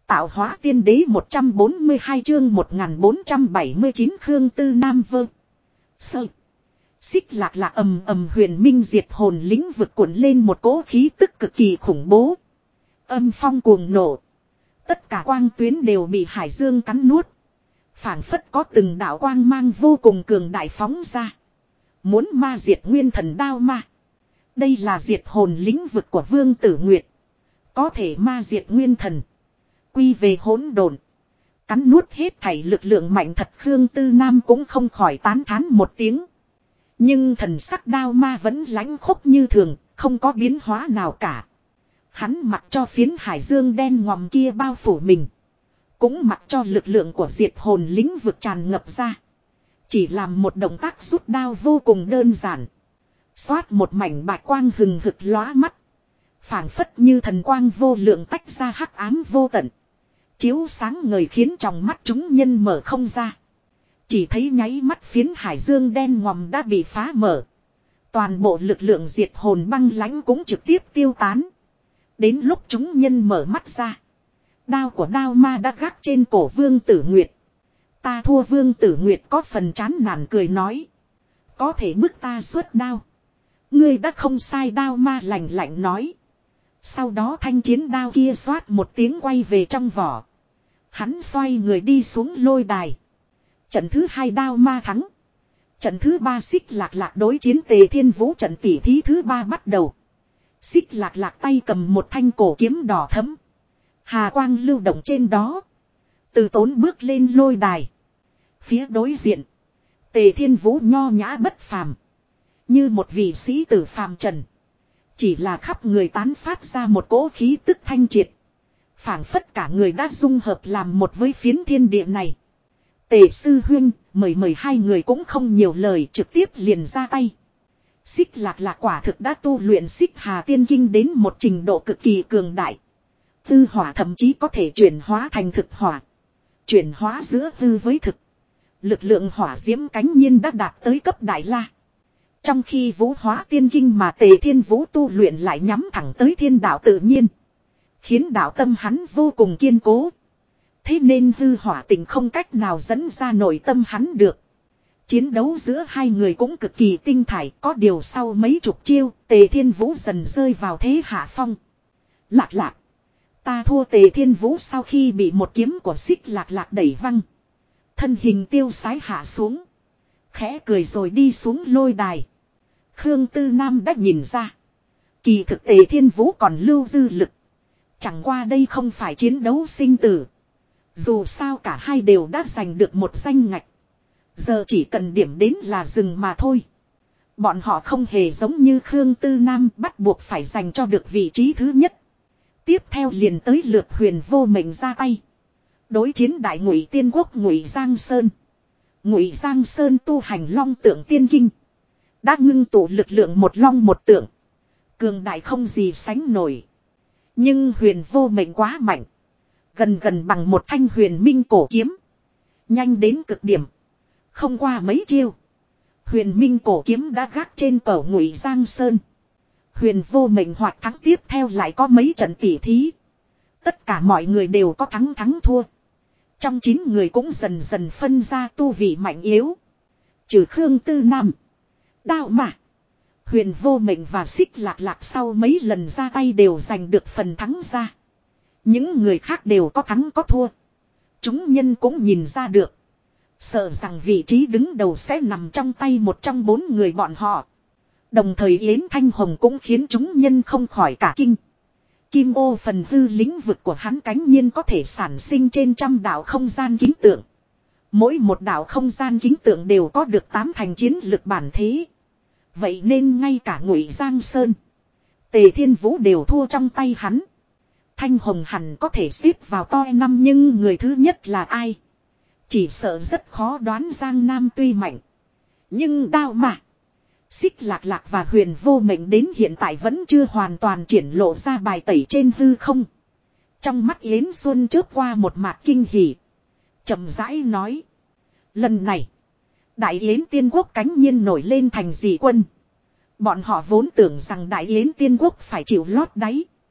Tạo hóa tiên đế 142 chương 1479 Khương Tư Nam Vơ. Sơ. Xích lạc lạc ầm ầm huyền minh diệt hồn lĩnh vực cuộn lên một cỗ khí tức cực kỳ khủng bố. Âm phong cuồng nổ. Tất cả quang tuyến đều bị hải dương cắn nuốt. Phảng phất có từng đạo quang mang vô cùng cường đại phóng ra. Muốn ma diệt nguyên thần đao ma. Đây là diệt hồn lĩnh vực của Vương Tử Nguyệt. Có thể ma diệt nguyên thần. Quy về hỗn độn. Cắn nuốt hết thảy lực lượng mạnh thật, Khương Tư Nam cũng không khỏi tán thán một tiếng. Nhưng thần sắc đao ma vẫn lãnh khốc như thường, không có biến hóa nào cả. Hắn mặc cho phiến hải dương đen ngòm kia bao phủ mình. Cũng mặc cho lực lượng của diệt hồn lĩnh vực tràn ngập ra. Chỉ làm một động tác rút đao vô cùng đơn giản. Xoát một mảnh bạch quang hừng hực lóa mắt. Phảng phất như thần quang vô lượng tách ra hắc ám vô tận. Chiếu sáng ngời khiến trong mắt chúng nhân mở không ra. Chỉ thấy nháy mắt phiến hải dương đen ngòm đã bị phá mở. Toàn bộ lực lượng diệt hồn băng lãnh cũng trực tiếp tiêu tán. Đến lúc chúng nhân mở mắt ra. Đao của đao ma đã gác trên cổ Vương Tử Nguyệt. Ta thua, Vương Tử Nguyệt có phần chán nản cười nói. Có thể bức ta xuất đao. Ngươi đã không sai, đao ma lạnh lạnh nói. Sau đó thanh chiến đao kia xoát một tiếng quay về trong vỏ. Hắn xoay người đi xuống lôi đài. Trận thứ 2 đao ma thắng. Trận thứ 3 xích lạc lạc đối chiến Tề Thiên Vũ, trận tỉ thí thứ 3 bắt đầu. Xích lạc lạc tay cầm một thanh cổ kiếm đỏ thẫm. Hà quang lưu động trên đó. Từ tốn bước lên lôi đài. Phía đối diện. Tề Thiên Vũ nho nhã bất phàm. Như một vị sĩ tử phàm trần. Chỉ là khắp người tán phát ra một cỗ khí tức thanh triệt. Phảng phất cả người đã dung hợp làm một với phiến thiên địa này. Tề sư huynh, mời hai người cũng không nhiều lời, trực tiếp liền ra tay. Xích lạc lạc quả thực đã tu luyện xích hà tiên kinh đến một trình độ cực kỳ cường đại. Tư hỏa thậm chí có thể chuyển hóa thành thực hỏa. Chuyển hóa giữa hư với thực. Lực lượng hỏa diễm cánh nhiên đã đạt tới cấp đại la. Trong khi vũ hóa tiên kinh mà Tề Thiên Vũ tu luyện lại nhắm thẳng tới thiên đạo tự nhiên. Khiến đạo tâm hắn vô cùng kiên cố. Thế nên hư hỏa tình không cách nào dẫn ra nội tâm hắn được. Chiến đấu giữa hai người cũng cực kỳ tinh thải. Có điều sau mấy chục chiêu, Tề Thiên Vũ dần rơi vào thế hạ phong. Lạc lạc. Ta thua, Tề Thiên Vũ sau khi bị một kiếm của xích lạc lạc đẩy văng. Thân hình tiêu sái hạ xuống. Khẽ cười rồi đi xuống lôi đài. Khương Tư Nam đã nhìn ra. Kỳ thực Tề Thiên Vũ còn lưu dư lực. Chẳng qua đây không phải chiến đấu sinh tử. Dù sao cả hai đều đã giành được một danh ngạch. Giờ chỉ cần điểm đến là dừng mà thôi. Bọn họ không hề giống như Khương Tư Nam bắt buộc phải giành cho được vị trí thứ nhất. Tiếp theo liền tới lượt Huyền Vô Mệnh ra tay. Đối chiến đại Ngụy Tiên Quốc Ngụy Giang Sơn. Ngụy Giang Sơn tu hành long tượng tiên kinh. Đã ngưng tụ lực lượng một long một tượng. Cường đại không gì sánh nổi. Nhưng Huyền Vô Mệnh quá mạnh. Gần bằng một thanh huyền minh cổ kiếm. Nhanh đến cực điểm. Không qua mấy chiêu. Huyền minh cổ kiếm đã gác trên cổ Ngụy Giang Sơn. Huyền Vô Mệnh hoạt thắng, tiếp theo lại có mấy trận tỉ thí. Tất cả mọi người đều có thắng thua. Trong 9 người cũng dần dần phân ra tu vị mạnh yếu. Trừ Khương Tư Nam, Đao mà Huyền Vô Mệnh và xích lạc lạc sau mấy lần ra tay đều giành được phần thắng ra. Những người khác đều có thắng có thua. Chúng nhân cũng nhìn ra được. Sợ rằng vị trí đứng đầu sẽ nằm trong tay một trong 4 người bọn họ. Đồng thời Yến Thanh Hồng cũng khiến chúng nhân không khỏi cả kinh. Kim ô phần hư lĩnh vực của hắn cánh nhiên có thể sản sinh trên 100 đạo không gian kính tượng. Mỗi một đạo không gian kính tượng đều có được 8 thành chiến lực bản thế. Vậy nên ngay cả Ngụy Giang Sơn, Tề Thiên Vũ đều thua trong tay hắn. Thanh Hồng hẳn có thể xếp vào top 5, nhưng người thứ nhất là ai? Chỉ sợ rất khó đoán. Giang Nam tuy mạnh, nhưng Đao mà xích lạc lạc và Huyền Vô Mệnh đến hiện tại vẫn chưa hoàn toàn triển lộ ra bài tẩy trên hư không. Trong mắt Yến Xuân chớp qua một mạt kinh hỉ. Chậm rãi nói. Lần này, Đại Yến Tiên Quốc cánh nhiên nổi lên thành dị quân. Bọn họ vốn tưởng rằng Đại Yến Tiên Quốc phải chịu lót đáy.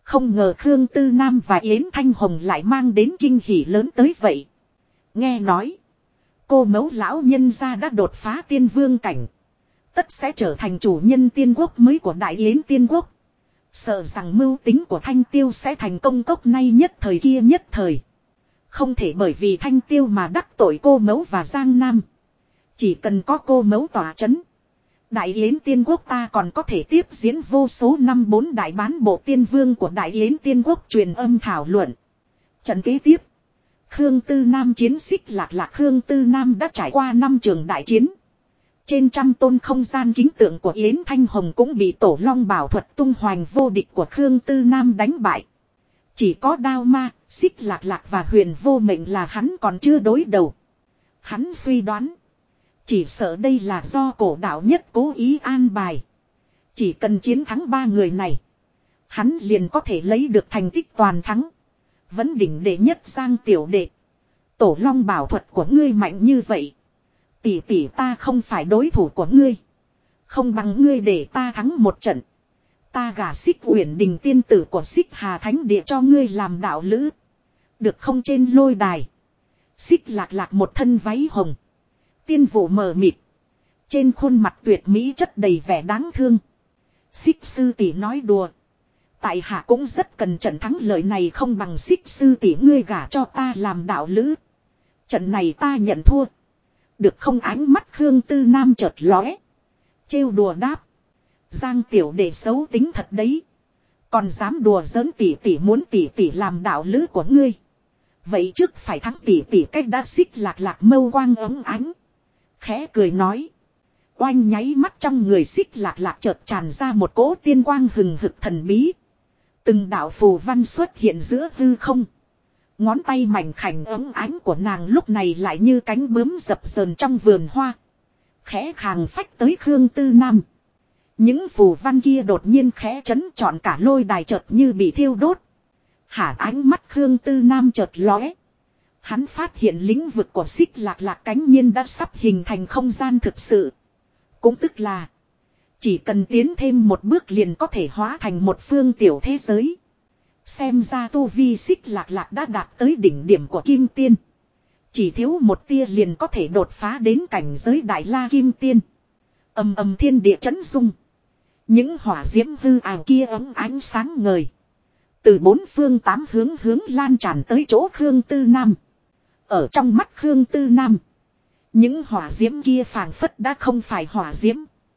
Không ngờ Khương Tư Nam và Yến Thanh Hồng lại mang đến kinh hỉ lớn tới vậy. Nghe nói. Cô mẫu lão nhân gia đã đột phá tiên vương cảnh. Tất sẽ trở thành chủ nhân tiên quốc mới của Đại Yến tiên quốc. Sợ rằng mưu tính của Thanh Tiêu sẽ thành công cốc nay nhất thời kia nhất thời. Không thể bởi vì Thanh Tiêu mà đắc tội cô mẫu và Giang Nam. Chỉ cần có cô mẫu tỏa chấn. Đại Yến tiên quốc ta còn có thể tiếp diễn vô số năm 4 đại bán bộ tiên vương của Đại Yến tiên quốc truyền âm thảo luận. Trận kế tiếp. Khương Tư Nam chiến xích lạc lạc. Khương Tư Nam đã trải qua 5 trường đại chiến. Trên trăm tôn không gian kính tượng của Yến Thanh Hồng cũng bị tổ long bảo thuật tung hoành vô địch của Khương Tư Nam đánh bại. Chỉ có đao ma, xích lạc lạc và huyền vô mệnh là hắn còn chưa đối đầu. Hắn suy đoán. Chỉ sợ đây là do cổ đạo nhất cố ý an bài. Chỉ cần chiến thắng 3 người này. Hắn liền có thể lấy được thành tích toàn thắng. Vấn đỉnh đệ nhất Giang tiểu đệ. Tổ long bảo thuật của ngươi mạnh như vậy. Tỷ tỷ ta không phải đối thủ của ngươi. Không bằng ngươi để ta thắng một trận. Ta gả Xích Uyển Đình tiên tử của Xích Hà Thánh Địa cho ngươi làm đạo lữ. Được không? Trên lôi đài. Xích lạc lạc một thân váy hồng. Tiên vụ mờ mịt. Trên khuôn mặt tuyệt mỹ chất đầy vẻ đáng thương. Xích sư tỷ nói đùa. Tại hạ cũng rất cần trận thắng lợi này, không bằng Xích sư tỷ ngươi gả cho ta làm đạo lữ. Trận này ta nhận thua. Được không? Ánh mắt Khương Tư Nam chợt lóe. Trêu đùa đáp. Giang tiểu đệ xấu tính thật đấy. Còn dám đùa giỡn tỷ tỷ, muốn tỷ tỷ làm đạo lữ của ngươi. Vậy trước phải thắng tỷ tỷ. Cách đã xích lạc lạc mâu quang ấm ánh. Khẽ cười nói. Oanh, nháy mắt trong người xích lạc lạc chợt tràn ra một cỗ tiên quang hừng hực thần bí. Từng đạo phù văn xuất hiện giữa hư không. Ngón tay mảnh khảnh ấm ánh của nàng lúc này lại như cánh bướm dập dờn trong vườn hoa. Khẽ khàng phách tới Khương Tư Nam. Những phù văn kia đột nhiên khẽ chấn, trọn cả lôi đài chợt như bị thiêu đốt. Hả, ánh mắt Khương Tư Nam chợt lóe. Hắn phát hiện lĩnh vực của xích lạc lạc cánh nhiên đã sắp hình thành không gian thực sự. Cũng tức là chỉ cần tiến thêm một bước liền có thể hóa thành một phương tiểu thế giới. Xem ra tu vi xích lạc lạc đã đạt tới đỉnh điểm của kim tiên. Chỉ thiếu một tia liền có thể đột phá đến cảnh giới đại la kim tiên. Ầm ầm, thiên địa chấn rung. Những hỏa diễm hư ảo kia ấm ánh sáng ngời. Từ 4 phương 8 hướng lan tràn tới chỗ Khương Tư Nam. Ở trong mắt Khương Tư Nam, những hỏa diễm kia phảng phất đã không phải hỏa diễm,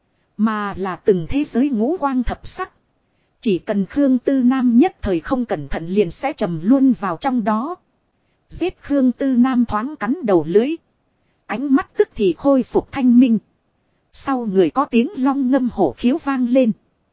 mà là từng thế giới ngũ quang thập sắc. Chỉ cần Khương Tư Nam nhất thời không cẩn thận liền sẽ trầm luôn vào trong đó. Giết! Khương Tư Nam thoáng cắn đầu lưỡi. Ánh mắt tức thì khôi phục thanh minh. Sau người có tiếng long ngâm hổ khiếu vang lên.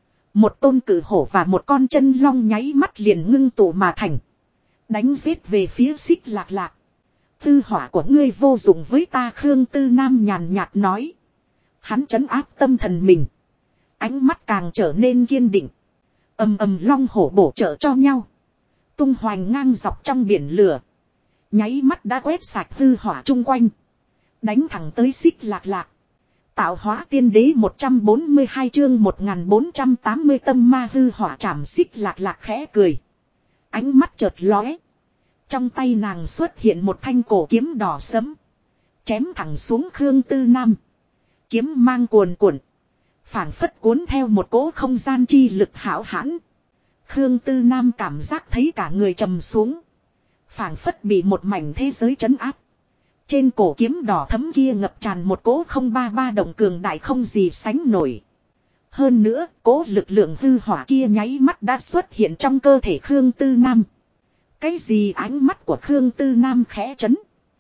Một tôn cử hổ và một con chân long nháy mắt liền ngưng tụ mà thành. Đánh giết về phía xích lạc lạc. Tư hỏa của ngươi vô dụng với ta, Khương Tư Nam nhàn nhạt nói. Hắn trấn áp tâm thần mình. Ánh mắt càng trở nên kiên định. Ầm ầm, long hổ bổ trợ cho nhau. Tung hoành ngang dọc trong biển lửa. Nháy mắt đã quét sạch hư hỏa chung quanh. Đánh thẳng tới xích lạc lạc. Tạo hóa tiên đế 142 chương 1480 tâm ma hư hỏa chạm. Xích lạc lạc khẽ cười. Ánh mắt chợt lóe. Trong tay nàng xuất hiện một thanh cổ kiếm đỏ sẫm. Chém thẳng xuống Khương Tư Nam. Kiếm mang cuồn cuộn. Phảng phất cuốn theo một cỗ không gian chi lực hão hãn. Khương Tư Nam cảm giác thấy cả người trầm xuống. Phảng phất bị một mảnh thế giới trấn áp. Trên cổ kiếm đỏ thấm kia ngập tràn một cỗ không ba ba động cường đại không gì sánh nổi. Hơn nữa, cỗ lực lượng hư hỏa kia nháy mắt đã xuất hiện trong cơ thể Khương Tư Nam. Cái gì? Ánh mắt của Khương Tư Nam khẽ chấn.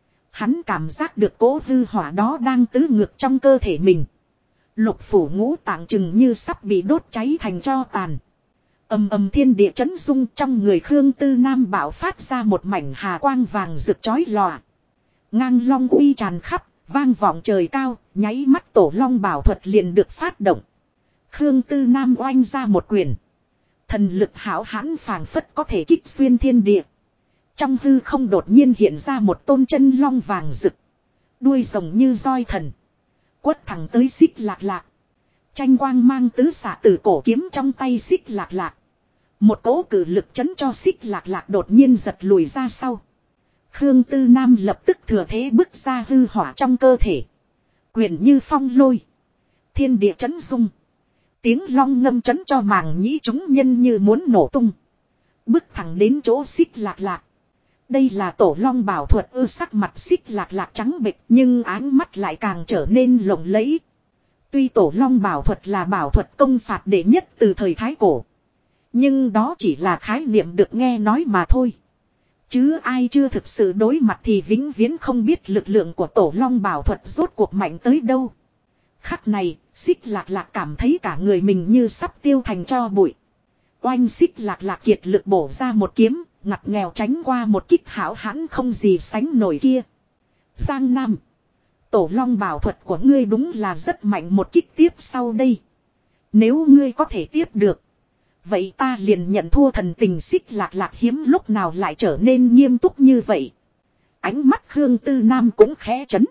Hắn cảm giác được cỗ hư hỏa đó đang tứ ngược trong cơ thể mình. Lục phủ ngũ tạng chừng như sắp bị đốt cháy thành tro tàn. Ầm ầm, thiên địa chấn rung, trong người Khương Tư Nam bạo phát ra một mảnh hà quang vàng rực chói lòa. Ngang long uy tràn khắp, vang vọng trời cao, nháy mắt tổ long bảo thuật liền được phát động. Khương Tư Nam oanh ra một quyền. Thần lực hão hãn phảng phất có thể kích xuyên thiên địa. Trong hư không đột nhiên hiện ra một tôn chân long vàng rực. Đuôi rồng như roi thần. Quất thẳng tới xích lạc lạc. Tranh quang mang tứ xạ từ cổ kiếm trong tay xích lạc lạc. Một cỗ cử lực chấn cho Xích Lạc Lạc đột nhiên giật lùi ra sau. Khương Tư Nam lập tức thừa thế bước ra hư hỏa trong cơ thể. Quyền như phong lôi. Thiên địa chấn rung. Tiếng long ngâm chấn cho màng nhĩ chúng nhân như muốn nổ tung. Bước thẳng đến chỗ Xích Lạc Lạc. Đây là tổ long bảo thuật sắc mặt Xích Lạc Lạc trắng bệch nhưng ánh mắt lại càng trở nên lộng lẫy. Tuy tổ long bảo thuật là bảo thuật công phạt đệ nhất từ thời Thái Cổ. Nhưng đó chỉ là khái niệm được nghe nói mà thôi. Chứ ai chưa thực sự đối mặt thì vĩnh viễn không biết lực lượng của tổ long bảo thuật rốt cuộc mạnh tới đâu. Khắc này, Xích Lạc Lạc cảm thấy cả người mình như sắp tiêu thành tro bụi. Oanh Xích Lạc Lạc kiệt lực bổ ra một kiếm, ngặt nghèo tránh qua một kích hảo hãn không gì sánh nổi kia. Giang Nam. Tổ long bảo thuật của ngươi đúng là rất mạnh một kích tiếp sau đây. Nếu ngươi có thể tiếp được. Vậy ta liền nhận thua thần tình Xích Lạc Lạc hiếm lúc nào lại trở nên nghiêm túc như vậy. Ánh mắt Khương Tư Nam cũng khẽ chấn.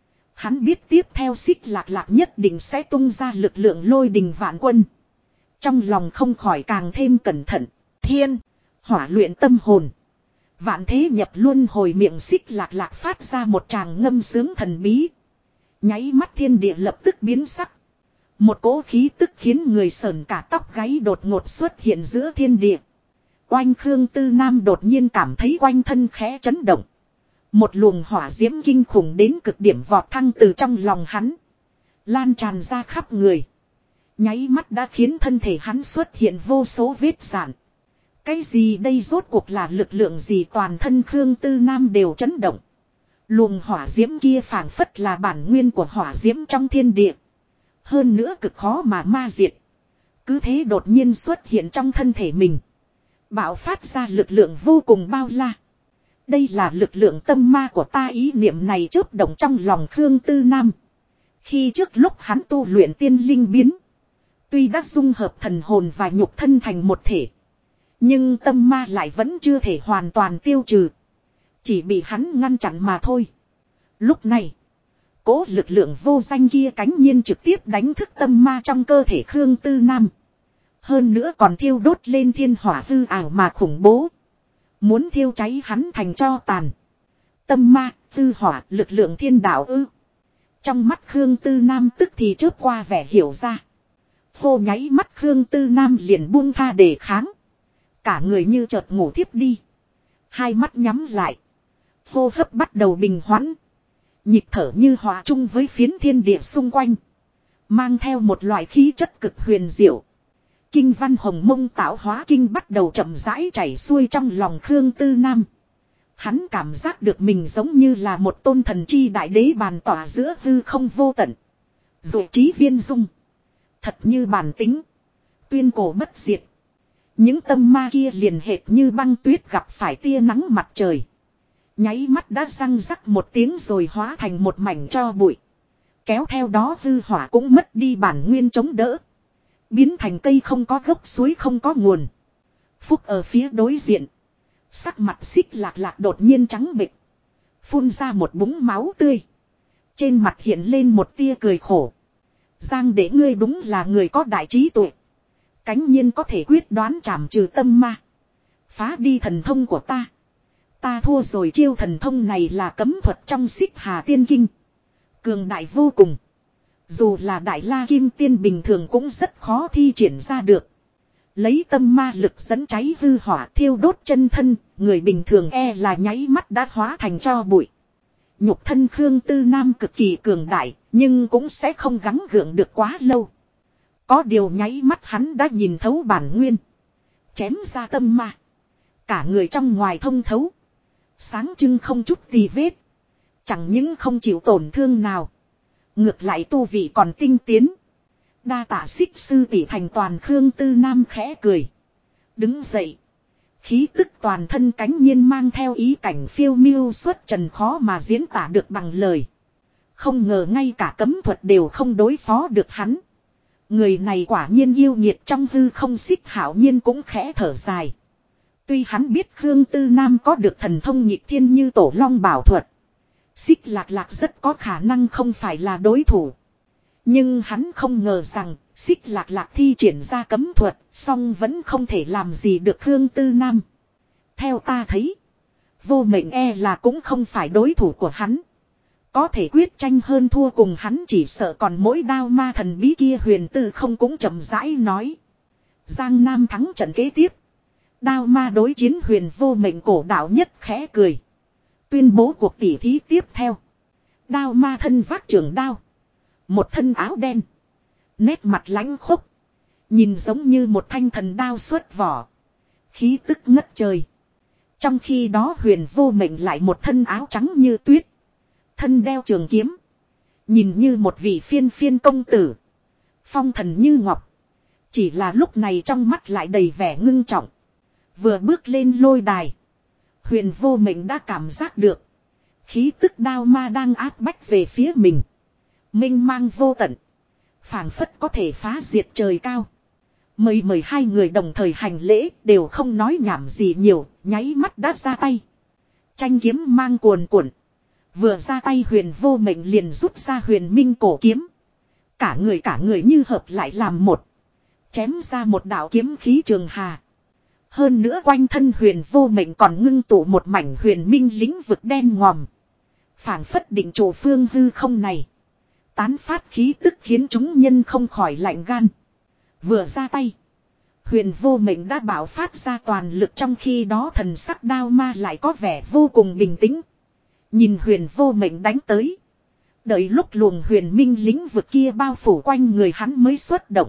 Hắn biết tiếp theo Xích Lạc Lạc nhất định sẽ tung ra lực lượng lôi đình vạn quân. Trong lòng không khỏi càng thêm cẩn thận. Thiên, hỏa luyện tâm hồn. Vạn thế nhập luân hồi miệng Xích Lạc Lạc phát ra một tràng ngâm sướng thần bí. Nháy mắt thiên địa lập tức biến sắc. Một cỗ khí tức khiến người sởn cả tóc gáy đột ngột xuất hiện giữa thiên địa. Oanh Khương Tư Nam đột nhiên cảm thấy quanh thân khẽ chấn động. Một luồng hỏa diễm kinh khủng đến cực điểm vọt thăng từ trong lòng hắn. Lan tràn ra khắp người. Nháy mắt đã khiến thân thể hắn xuất hiện vô số vết rạn. Cái gì đây rốt cuộc là lực lượng gì toàn thân Khương Tư Nam đều chấn động. Luồng hỏa diễm kia phảng phất là bản nguyên của hỏa diễm trong thiên địa. Hơn nữa cực khó mà ma diệt. Cứ thế đột nhiên xuất hiện trong thân thể mình. Bạo phát ra lực lượng vô cùng bao la. Đây là lực lượng tâm ma của ta ý niệm này chớp động trong lòng Khương Tư Nam. Khi trước lúc hắn tu luyện tiên linh biến. Tuy đã dung hợp thần hồn và nhục thân thành một thể. Nhưng tâm ma lại vẫn chưa thể hoàn toàn tiêu trừ. Chỉ bị hắn ngăn chặn mà thôi. Lúc này. Cố lực lượng vô danh kia cánh nhiên trực tiếp đánh thức tâm ma trong cơ thể Khương Tư Nam. Hơn nữa còn thiêu đốt lên thiên hỏa hư ảo mà khủng bố. Muốn thiêu cháy hắn thành tro tàn. Tâm ma, tư hỏa, lực lượng thiên đạo ư. Trong mắt Khương Tư Nam tức thì chớp qua vẻ hiểu ra. Phô nháy mắt Khương Tư Nam liền buông tha đề kháng. Cả người như chợt ngủ thiếp đi. Hai mắt nhắm lại. Hô hấp bắt đầu bình hoãn. Nhịp thở như hòa chung với phiến thiên địa xung quanh. Mang theo một loại khí chất cực huyền diệu. Kinh văn hồng mông tạo hóa kinh bắt đầu chậm rãi chảy xuôi trong lòng Khương Tư Nam. Hắn cảm giác được mình giống như là một tôn thần chi đại đế bàn tỏa giữa hư không vô tận. Rồi trí viên dung. Thật như bản tính. Tuyên cổ bất diệt. Những tâm ma kia liền hệt như băng tuyết gặp phải tia nắng mặt trời. Nháy mắt đã răng rắc một tiếng rồi hóa thành một mảnh tro bụi. Kéo theo đó hư hỏa cũng mất đi bản nguyên chống đỡ. Biến thành cây không có gốc suối không có nguồn. Phúc ở phía đối diện. Sắc mặt Xích Lạc Lạc đột nhiên trắng bệch. Phun ra một búng máu tươi. Trên mặt hiện lên một tia cười khổ. Giang để ngươi đúng là người có đại trí tuệ. Cánh nhiên có thể quyết đoán trảm trừ tâm ma. Phá đi thần thông của ta. Ta thua rồi chiêu thần thông này là cấm thuật trong Xích Hà Tiên Kinh. Cường đại vô cùng. Dù là đại la kim tiên bình thường cũng rất khó thi triển ra được. Lấy tâm ma lực dẫn cháy hư hỏa thiêu đốt chân thân. Người bình thường e là nháy mắt đã hóa thành tro bụi. Nhục thân Khương Tư Nam cực kỳ cường đại. Nhưng cũng sẽ không gắng gượng được quá lâu. Có điều nháy mắt hắn đã nhìn thấu bản nguyên. Chém ra tâm ma. Cả người trong ngoài thông thấu. Sáng trưng không chút tì vết. Chẳng những không chịu tổn thương nào. Ngược lại tu vị còn tinh tiến. Đa tạ Xích sư tỷ thành toàn Khương Tư Nam khẽ cười. Đứng dậy. Khí tức toàn thân cánh nhiên mang theo ý cảnh phiêu miêu xuất trần khó mà diễn tả được bằng lời. Không ngờ ngay cả cấm thuật đều không đối phó được hắn. Người này quả nhiên yêu nghiệt trong hư không. Xích Hạo Nhiên cũng khẽ thở dài. Tuy hắn biết Khương Tư Nam có được thần thông nhịp thiên như tổ long bảo thuật. Xích Lạc Lạc rất có khả năng không phải là đối thủ. Nhưng hắn không ngờ rằng, Xích Lạc Lạc thi triển ra cấm thuật, song vẫn không thể làm gì được Khương Tư Nam. Theo ta thấy, vô mệnh e là cũng không phải đối thủ của hắn. Có thể quyết tranh hơn thua cùng hắn chỉ sợ còn mỗi đao ma thần bí kia. Huyền Tư không cũng chậm rãi nói. Giang Nam thắng trận kế tiếp. Đao ma đối chiến huyền vô mệnh cổ đạo nhất khẽ cười. Tuyên bố cuộc tỉ thí tiếp theo. Đao ma thân vác trường đao. Một thân áo đen. Nét mặt lãnh khốc. Nhìn giống như một thanh thần đao xuất vỏ. Khí tức ngất trời. Trong khi đó huyền vô mệnh lại một thân áo trắng như tuyết. Thân đeo trường kiếm. Nhìn như một vị phiên phiên công tử. Phong thần như ngọc. Chỉ là lúc này trong mắt lại đầy vẻ ngưng trọng. Vừa bước lên lôi đài. Huyền vô mệnh đã cảm giác được. Khí tức đao ma đang áp bách về phía mình. Minh mang vô tận. Phảng phất có thể phá diệt trời cao. Mời hai người đồng thời hành lễ đều không nói nhảm gì nhiều. Nháy mắt đã ra tay. Tranh kiếm mang cuồn cuộn. Vừa ra tay huyền vô mệnh liền rút ra huyền minh cổ kiếm. Cả người như hợp lại làm một. Chém ra một đạo kiếm khí trường hà. Hơn nữa quanh thân huyền vô mệnh còn ngưng tụ một mảnh huyền minh lĩnh vực đen ngòm. Phảng phất định trụ phương hư không này. Tán phát khí tức khiến chúng nhân không khỏi lạnh gan. Vừa ra tay. Huyền vô mệnh đã bảo phát ra toàn lực, trong khi đó thần sắc đao ma lại có vẻ vô cùng bình tĩnh. Nhìn huyền vô mệnh đánh tới. Đợi lúc luồng huyền minh lĩnh vực kia bao phủ quanh người hắn mới xuất động.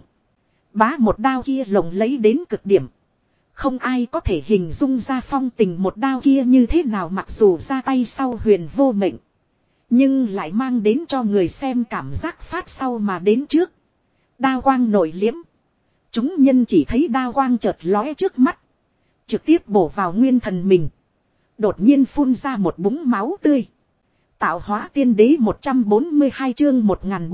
Bá một đao kia lộng lấy đến cực điểm. Không ai có thể hình dung ra phong tình một đao kia như thế nào, mặc dù ra tay sau huyền vô mệnh. Nhưng lại mang đến cho người xem cảm giác phát sau mà đến trước. Đao quang nổi liếm. Chúng nhân chỉ thấy đao quang chợt lóe trước mắt. Trực tiếp bổ vào nguyên thần mình. Đột nhiên phun ra một búng máu tươi. Tạo hóa tiên đế 142 chương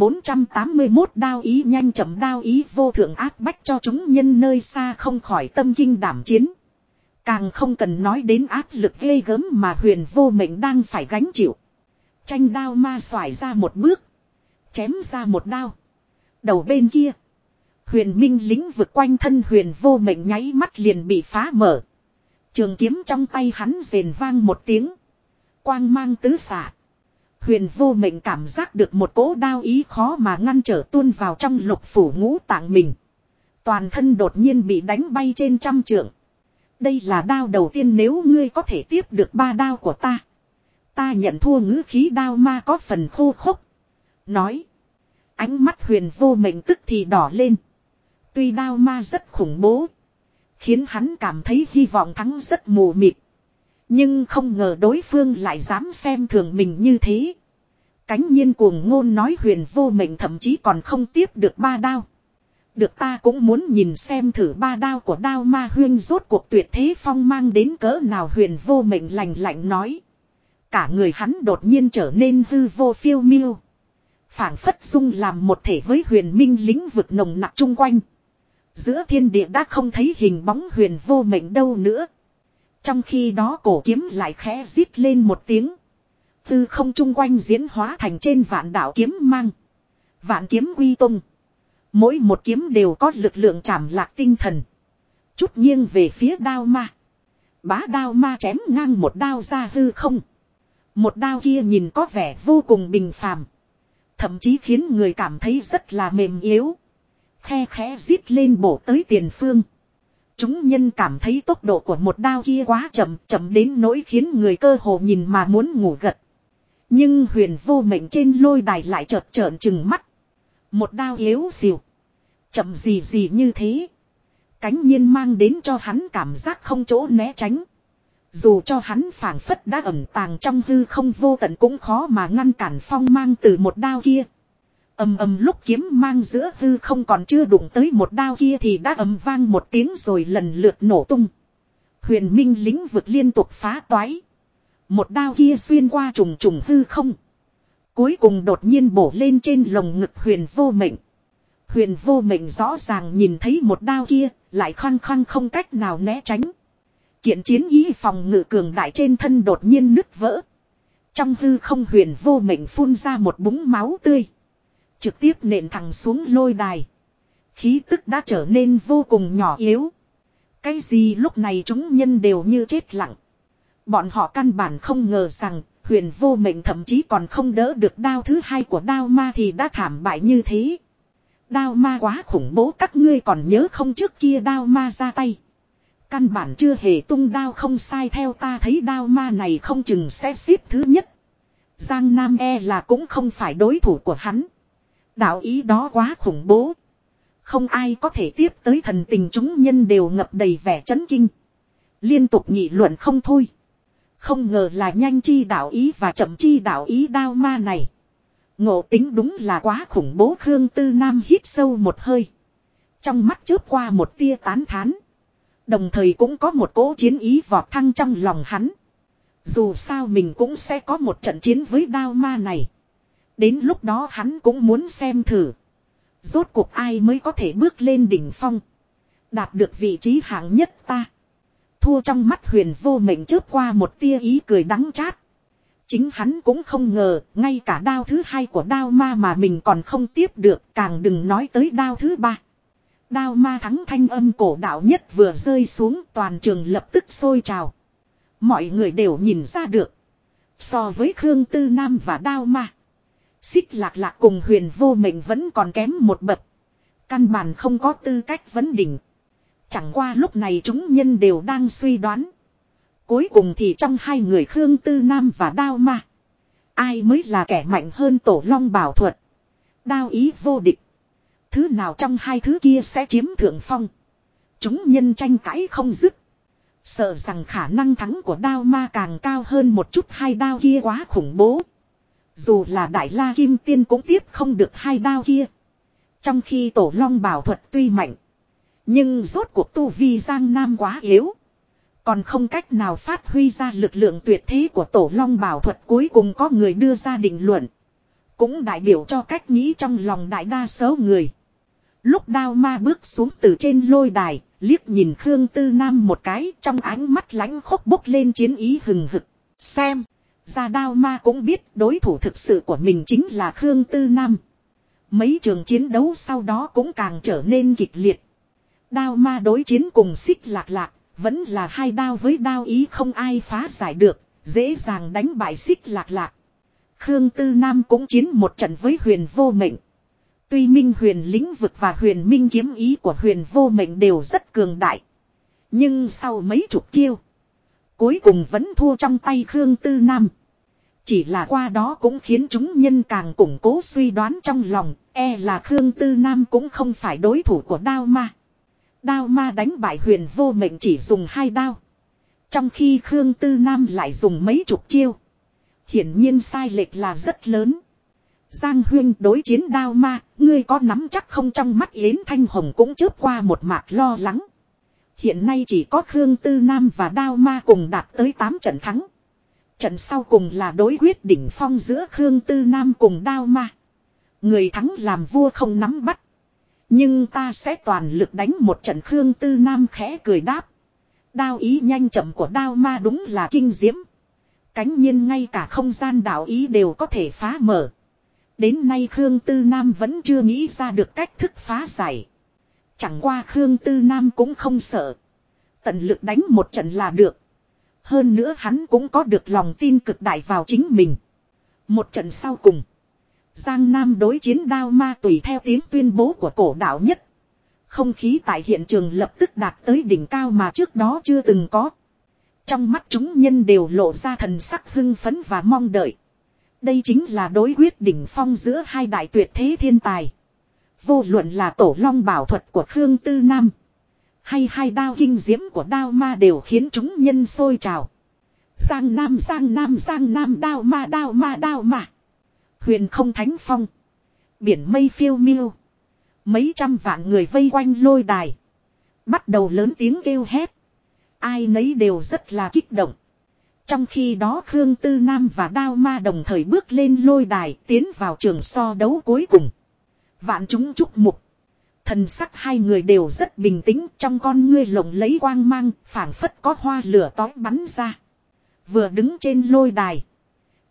1481 đao ý nhanh chậm, đao ý vô thượng áp bách cho chúng nhân nơi xa không khỏi tâm kinh đảm chiến. Càng không cần nói đến áp lực ghê gớm mà huyền vô mệnh đang phải gánh chịu. Tranh đao ma xoải ra một bước. Chém ra một đao. Đầu bên kia. Huyền minh lĩnh vực quanh thân huyền vô mệnh nháy mắt liền bị phá mở. Trường kiếm trong tay hắn rền vang một tiếng. Quang mang tứ xạ. Huyền vô mệnh cảm giác được một cỗ đao ý khó mà ngăn trở tuôn vào trong lục phủ ngũ tạng mình. Toàn thân đột nhiên bị đánh bay trên trăm trượng. Đây là đao đầu tiên, nếu ngươi có thể tiếp được ba đao của ta. Ta nhận thua. Ngữ khí đao ma có phần khô khốc. Nói. Ánh mắt huyền vô mệnh tức thì đỏ lên. Tuy đao ma rất khủng bố. Khiến hắn cảm thấy hy vọng thắng rất mù mịt. Nhưng không ngờ đối phương lại dám xem thường mình như thế. Cánh nhiên cuồng ngôn nói huyền vô mệnh thậm chí còn không tiếp được ba đao. Được, ta cũng muốn nhìn xem thử ba đao của đao ma huyên rốt cuộc tuyệt thế phong mang đến cỡ nào. Huyền vô mệnh lạnh lạnh nói. Cả người hắn đột nhiên trở nên hư vô phiêu miêu. Phảng phất dung làm một thể với huyền minh lĩnh vực nồng nặc chung quanh. Giữa thiên địa đã không thấy hình bóng huyền vô mệnh đâu nữa. Trong khi đó cổ kiếm lại khẽ rít lên một tiếng. Tư không chung quanh diễn hóa thành trên vạn đạo kiếm mang. Vạn kiếm quy tung. Mỗi một kiếm đều có lực lượng chảm lạc tinh thần. Chút nghiêng về phía đao ma. Bá đao ma chém ngang một đao ra hư không. Một đao kia nhìn có vẻ vô cùng bình phàm. Thậm chí khiến người cảm thấy rất là mềm yếu. Khe khẽ rít lên bổ tới tiền phương. Chúng nhân cảm thấy tốc độ của một đao kia quá chậm, chậm đến nỗi khiến người cơ hồ nhìn mà muốn ngủ gật. Nhưng huyền vô mệnh trên lôi đài lại chợt trợn trừng mắt. Một đao yếu xìu. Chậm gì gì như thế. Cánh nhiên mang đến cho hắn cảm giác không chỗ né tránh. Dù cho hắn phảng phất đã ẩn tàng trong hư không vô tận cũng khó mà ngăn cản phong mang từ một đao kia. Ầm ầm, lúc kiếm mang giữa hư không còn chưa đụng tới một đao kia thì đã ầm vang một tiếng rồi lần lượt nổ tung. Huyền minh lĩnh vực liên tục phá toái. Một đao kia xuyên qua trùng trùng hư không. Cuối cùng đột nhiên bổ lên trên lồng ngực huyền vô mệnh. Huyền vô mệnh rõ ràng nhìn thấy một đao kia, lại khăng khăng không cách nào né tránh. Kiện chiến ý phòng ngự cường đại trên thân đột nhiên nứt vỡ. Trong hư không huyền vô mệnh phun ra một búng máu tươi. Trực tiếp nện thẳng xuống lôi đài. Khí tức đã trở nên vô cùng nhỏ yếu. Cái gì lúc này chúng nhân đều như chết lặng. Bọn họ căn bản không ngờ rằng Huyền Vô Mệnh thậm chí còn không đỡ được đao thứ hai của đao ma thì đã thảm bại như thế. Đao ma quá khủng bố, các ngươi còn nhớ không, trước kia đao ma ra tay căn bản chưa hề tung đao, không sai, theo ta thấy đao ma này không chừng sẽ xếp thứ nhất. Giang Nam e là cũng không phải đối thủ của hắn. Đạo ý đó quá khủng bố. Không ai có thể tiếp tới, thần tình chúng nhân đều ngập đầy vẻ chấn kinh. Liên tục nghị luận không thôi. Không ngờ là nhanh chi đạo ý và chậm chi đạo ý đao ma này. Ngộ tính đúng là quá khủng bố. Khương Tư Nam hít sâu một hơi. Trong mắt chớp qua một tia tán thán. Đồng thời cũng có một cỗ chiến ý vọt thăng trong lòng hắn. Dù sao mình cũng sẽ có một trận chiến với đao ma này. Đến lúc đó hắn cũng muốn xem thử. Rốt cuộc ai mới có thể bước lên đỉnh phong. Đạt được vị trí hạng nhất ta. Thua trong mắt Huyền Vô Mệnh chớp qua một tia ý cười đắng chát. Chính hắn cũng không ngờ, ngay cả đao thứ hai của đao ma mà mình còn không tiếp được, càng đừng nói tới đao thứ ba. Đao ma thắng thanh âm cổ đạo nhất vừa rơi xuống, toàn trường lập tức sôi trào. Mọi người đều nhìn ra được. So với Khương Tư Nam và đao ma, Xích Lạc Lạc cùng Huyền Vô Mệnh vẫn còn kém một bậc. Căn bản không có tư cách vấn đỉnh. Chẳng qua lúc này chúng nhân đều đang suy đoán. Cuối cùng thì trong hai người Khương Tư Nam và đao ma, ai mới là kẻ mạnh hơn Tổ Long Bảo Thuật, đao ý vô địch. Thứ nào trong hai thứ kia sẽ chiếm thượng phong. Chúng nhân tranh cãi không dứt. Sợ rằng khả năng thắng của đao ma càng cao hơn một chút, hai đao kia quá khủng bố. Dù là Đại La Kim Tiên cũng tiếp không được hai đao kia. Trong khi Tổ Long Bảo Thuật tuy mạnh, nhưng rốt cuộc tu vi Giang Nam quá yếu. Còn không cách nào phát huy ra lực lượng tuyệt thế của Tổ Long Bảo Thuật. Cuối cùng có người đưa ra định luận, cũng đại biểu cho cách nghĩ trong lòng đại đa số người. Lúc đao ma bước xuống từ trên lôi đài, liếc nhìn Khương Tư Nam một cái, trong ánh mắt lãnh khốc bốc lên chiến ý hừng hực. Xem ra đao ma cũng biết đối thủ thực sự của mình chính là Khương Tư Nam. Mấy trường chiến đấu sau đó cũng càng trở nên kịch liệt. Đao ma đối chiến cùng Xích Lạc Lạc, vẫn là hai đao với đao ý không ai phá giải được, dễ dàng đánh bại Xích Lạc Lạc. Khương Tư Nam cũng chiến một trận với Huyền Vô Mệnh. Tuy Minh Huyền lĩnh vực và Huyền Minh kiếm ý của Huyền Vô Mệnh đều rất cường đại, nhưng sau mấy chục chiêu, cuối cùng vẫn thua trong tay Khương Tư Nam. Chỉ là qua đó cũng khiến chúng nhân càng củng cố suy đoán trong lòng, e là Khương Tư Nam cũng không phải đối thủ của đao ma. Đao ma đánh bại Huyền Vô Mệnh chỉ dùng hai đao, trong khi Khương Tư Nam lại dùng mấy chục chiêu. Hiển nhiên sai lệch là rất lớn. Giang Huyên, đối chiến đao ma, ngươi có nắm chắc không? Trong mắt Yến Thanh Hồng cũng chớp qua một mạc lo lắng. Hiện nay chỉ có Khương Tư Nam và đao ma cùng đạt tới 8 trận thắng. Trận sau cùng là đối quyết đỉnh phong giữa Khương Tư Nam cùng đao ma. Người thắng làm vua không nắm bắt. Nhưng ta sẽ toàn lực đánh một trận. Khương Tư Nam khẽ cười đáp. Đao ý nhanh chậm của đao ma đúng là kinh diễm. Cánh nhiên ngay cả không gian đạo ý đều có thể phá mở. Đến nay Khương Tư Nam vẫn chưa nghĩ ra được cách thức phá giải. Chẳng qua Khương Tư Nam cũng không sợ. Tận lực đánh một trận là được. Hơn nữa hắn cũng có được lòng tin cực đại vào chính mình. Một trận sau cùng, Giang Nam đối chiến đao ma tùy theo tiếng tuyên bố của cổ đạo nhất. Không khí tại hiện trường lập tức đạt tới đỉnh cao mà trước đó chưa từng có. Trong mắt chúng nhân đều lộ ra thần sắc hưng phấn và mong đợi. Đây chính là đối quyết đỉnh phong giữa hai đại tuyệt thế thiên tài. Vô luận là Tổ Long Bảo Thuật của Khương Tư Nam, hay hai đao kinh diễm của đao ma đều khiến chúng nhân sôi trào. Giang Nam, Giang Nam, Giang Nam, đao ma, đao ma, đao ma. Huyền không thánh phong, biển mây phiêu miêu. Mấy trăm vạn người vây quanh lôi đài, bắt đầu lớn tiếng kêu hét. Ai nấy đều rất là kích động. Trong khi đó Khương Tư Nam và đao ma đồng thời bước lên lôi đài, tiến vào trường so đấu cuối cùng. Vạn chúng chúc mục. Thần sắc hai người đều rất bình tĩnh, trong con ngươi lộng lấy quang mang, phảng phất có hoa lửa tói bắn ra. Vừa đứng trên lôi đài,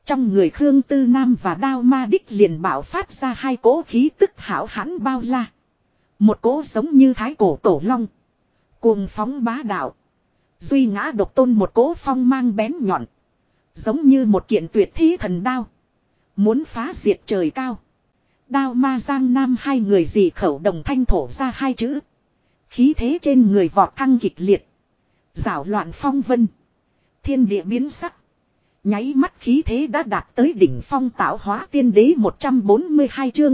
Trong người Khương Tư Nam và Đao Ma đích liền bạo phát ra hai cỗ khí tức hảo hãn bao la. Một cỗ giống như thái cổ tổ long. Cuồng phóng bá đạo. Duy ngã độc tôn một cỗ phong mang bén nhọn. Giống như một kiện tuyệt thế thần đao. Muốn phá diệt trời cao. Đao Ma Giang Nam hai người dị khẩu đồng thanh thổ ra hai chữ. Khí thế trên người vọt thăng kịch liệt. Giảo loạn phong vân. Thiên địa biến sắc. Nháy mắt khí thế đã đạt tới đỉnh phong tạo hóa tiên đế 142 chương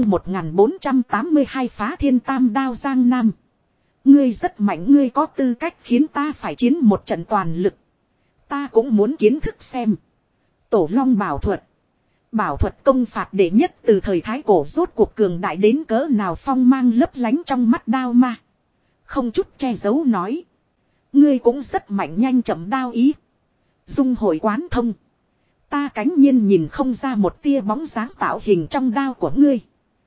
1482 phá thiên tam đao Giang Nam. Ngươi rất mạnh, ngươi có tư cách khiến ta phải chiến một trận toàn lực. Ta cũng muốn kiến thức xem. Tổ Long bảo thuật. Bảo thuật công phạt đệ nhất từ thời thái cổ rốt cuộc cường đại đến cỡ nào, phong mang lấp lánh trong mắt Đao Ma. Không chút che giấu nói. Ngươi cũng rất mạnh, nhanh chậm đao ý. Dung hội quán thông. Ta cánh nhiên nhìn không ra một tia bóng dáng tạo hình trong đao của ngươi.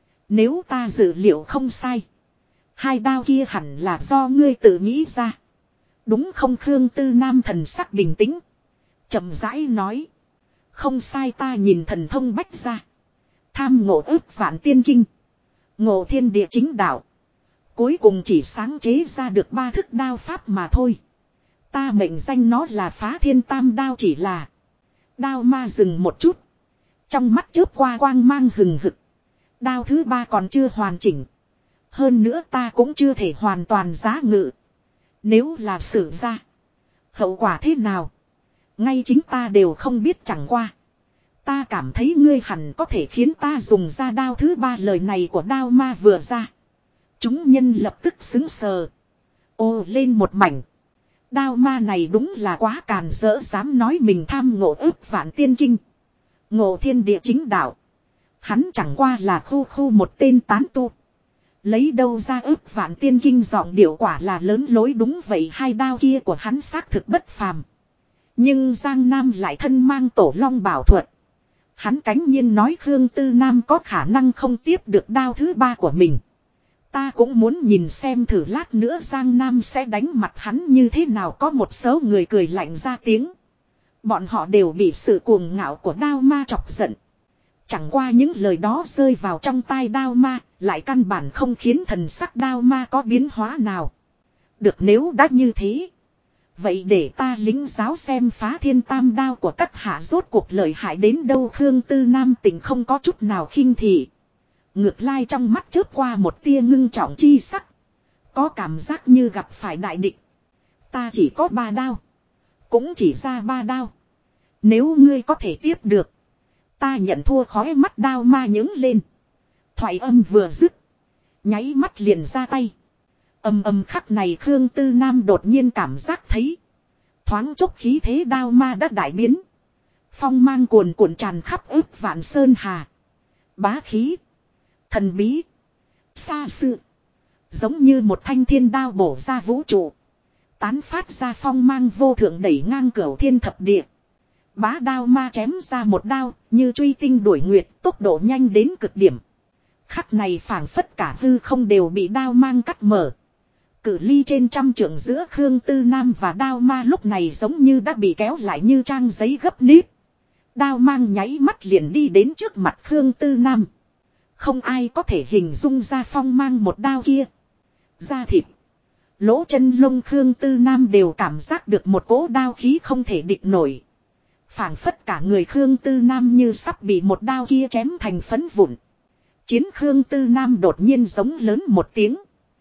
Nếu ta dự liệu không sai. Hai đao kia hẳn là do ngươi tự nghĩ ra. Đúng không? Khương Tư Nam thần sắc bình tĩnh. Chậm rãi nói. Không sai, ta nhìn thần thông bách ra. Tham ngộ ức vạn tiên kinh. Ngộ thiên địa chính đạo. Cuối cùng chỉ sáng chế ra được 3 thức đao pháp mà thôi. Ta mệnh danh nó là phá thiên tam đao chỉ là. Đao Ma dừng một chút. Trong mắt chớp qua quang mang hừng hực. Đao thứ 3 còn chưa hoàn chỉnh. Hơn nữa ta cũng chưa thể hoàn toàn giá ngự. Nếu là sử ra. Hậu quả thế nào? Ngay chính ta đều không biết, chẳng qua. Ta cảm thấy ngươi hẳn có thể khiến ta dùng ra đao thứ 3. Lời này của Đao Ma vừa ra. Chúng nhân lập tức xứng sờ. Ô lên một mảnh. Đao Ma này đúng là quá càn rỡ, dám nói mình tham ngộ ức vạn tiên kinh. Ngộ thiên địa chính đạo. Hắn chẳng qua là khu một tên tán tu. Lấy đâu ra ức vạn tiên kinh, giọng điệu quả là lớn lối. Đúng vậy, hai đao kia của hắn xác thực bất phàm. Nhưng Giang Nam lại thân mang Tổ Long bảo thuật. Hắn cánh nhiên nói Khương Tư Nam có khả năng không tiếp được đao thứ 3 của mình. Ta cũng muốn nhìn xem thử lát nữa Giang Nam sẽ đánh mặt hắn như thế nào. Có một số người cười lạnh ra tiếng. Bọn họ đều bị sự cuồng ngạo của Đao Ma chọc giận. Chẳng qua những lời đó rơi vào trong tai Đao Ma, lại căn bản không khiến thần sắc Đao Ma có biến hóa nào. Được, nếu đã như thế, vậy để ta lính giáo xem phá thiên tam đao của các hạ rốt cuộc lợi hại đến đâu. Khương Tư Nam tình không có chút nào khinh thị. Ngược lai trong mắt chớp qua một tia ngưng trọng chi sắc. Có cảm giác như gặp phải đại địch. Ta chỉ có 3 đao. Cũng chỉ ra 3 đao. Nếu ngươi có thể tiếp được, ta nhận thua. Khói mắt Đao Ma nhướng lên. Thoại âm vừa dứt, nháy mắt liền ra tay. Ầm khắc này Khương Tư Nam đột nhiên cảm giác thấy. Thoáng chốc khí thế Đao Ma đã đại biến. Phong mang cuồn cuộn tràn khắp ức vạn sơn hà. Bá khí. Thần bí. Xa xưa. Giống như một thanh thiên đao bổ ra vũ trụ. Tán phát ra phong mang vô thượng đẩy ngang cửu thiên thập địa. Bá Đao Ma chém ra một đao, như truy tinh đuổi nguyệt, tốc độ nhanh đến cực điểm. Khắc này phảng phất cả hư không đều bị đao mang cắt mở. Cự ly trên trăm trượng giữa Khương Tư Nam và Đao Ma lúc này giống như đã bị kéo lại như trang giấy gấp nếp. Đao mang nháy mắt liền đi đến trước mặt Khương Tư Nam. Không ai có thể hình dung ra phong mang một đao kia. Da thịt, lỗ chân lông Khương Tư Nam đều cảm giác được một cỗ đao khí không thể địch nổi. Phảng phất cả người Khương Tư Nam như sắp bị một đao kia chém thành phấn vụn. Chiến Khương Tư Nam đột nhiên giống lớn một tiếng.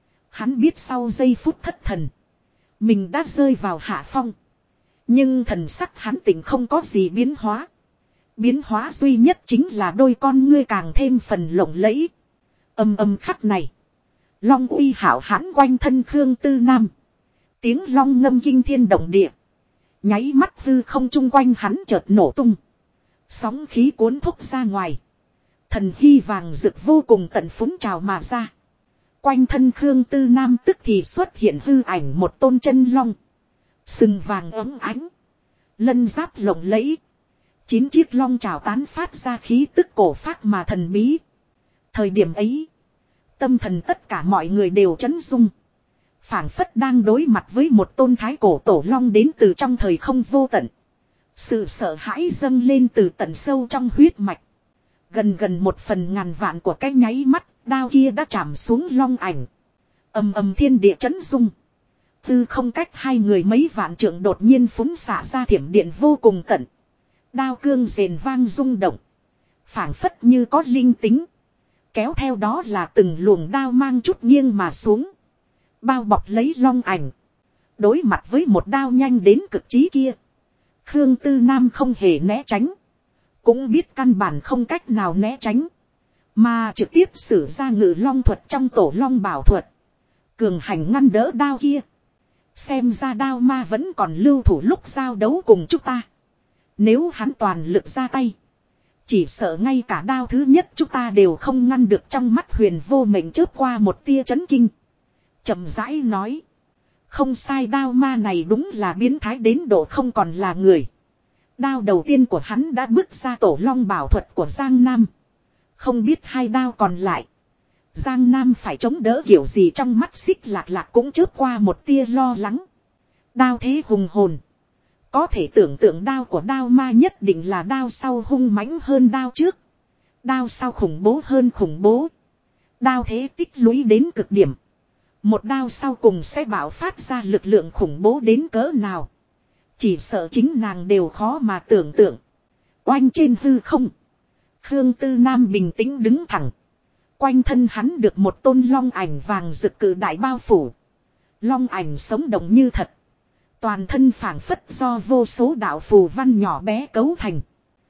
Hắn biết sau giây phút thất thần, mình đã rơi vào hạ phong. Nhưng thần sắc hắn tỉnh không có gì biến hóa. Biến hóa duy nhất chính là đôi con ngươi càng thêm phần lộng lẫy. Âm khắc này, long uy hảo hãn quanh thân Khương Tư Nam. Tiếng long ngâm kinh thiên động địa. Nháy mắt hư không chung quanh hắn chợt nổ tung. Sóng khí cuốn thúc ra ngoài. Thần hy vàng rực vô cùng tận phúng trào mà ra. Quanh thân Khương Tư Nam tức thì xuất hiện hư ảnh một tôn chân long. Sừng vàng ấm ánh. Lân giáp lộng lẫy. 9 chiếc long trào tán phát ra khí tức cổ phác mà thần bí. Thời điểm ấy, tâm thần tất cả mọi người đều chấn rung. Phảng phất đang đối mặt với một tôn thái cổ tổ long đến từ trong thời không vô tận. Sự sợ hãi dâng lên từ tận sâu trong huyết mạch. Gần 1/1000 của cái nháy mắt, đao kia đã chạm xuống long ảnh. Ầm ầm thiên địa chấn rung. Tư không cách hai người mấy vạn trượng đột nhiên phúng xả ra thiểm điện vô cùng cận. Đao cương rền vang rung động. Phảng phất như có linh tính. Kéo theo đó là từng luồng đao mang chút nghiêng mà xuống. Bao bọc lấy long ảnh. Đối mặt với một đao nhanh đến cực trí kia. Khương Tư Nam không hề né tránh. Cũng biết căn bản không cách nào né tránh. Mà trực tiếp sử ra ngự long thuật trong tổ long bảo thuật. Cường hành ngăn đỡ đao kia. Xem ra đao ma vẫn còn lưu thủ lúc giao đấu cùng chúng ta. Nếu hắn toàn lực ra tay. Chỉ sợ ngay cả đao thứ nhất chúng ta đều không ngăn được. Trong mắt Huyền Vô Mệnh chớp qua một tia chấn kinh. Chậm rãi nói. Không sai, đao ma này đúng là biến thái đến độ không còn là người. Đao đầu tiên của hắn đã bước ra tổ long bảo thuật của Giang Nam. Không biết hai đao còn lại. Giang Nam phải chống đỡ kiểu gì, trong mắt Xích Lạc Lạc cũng chớp qua một tia lo lắng. Đao thế hùng hồn. Có thể tưởng tượng đao của đao ma nhất định là đao sau hung mãnh hơn đao trước. Đao sau khủng bố hơn khủng bố. Đao thế tích lũy đến cực điểm. Một đao sau cùng sẽ bạo phát ra lực lượng khủng bố đến cỡ nào. Chỉ sợ chính nàng đều khó mà tưởng tượng. Oanh trên hư không. Khương Tư Nam bình tĩnh đứng thẳng. Quanh thân hắn được một tôn long ảnh vàng rực cự đại bao phủ. Long ảnh sống động như thật. Toàn thân phảng phất do vô số đạo phù văn nhỏ bé cấu thành.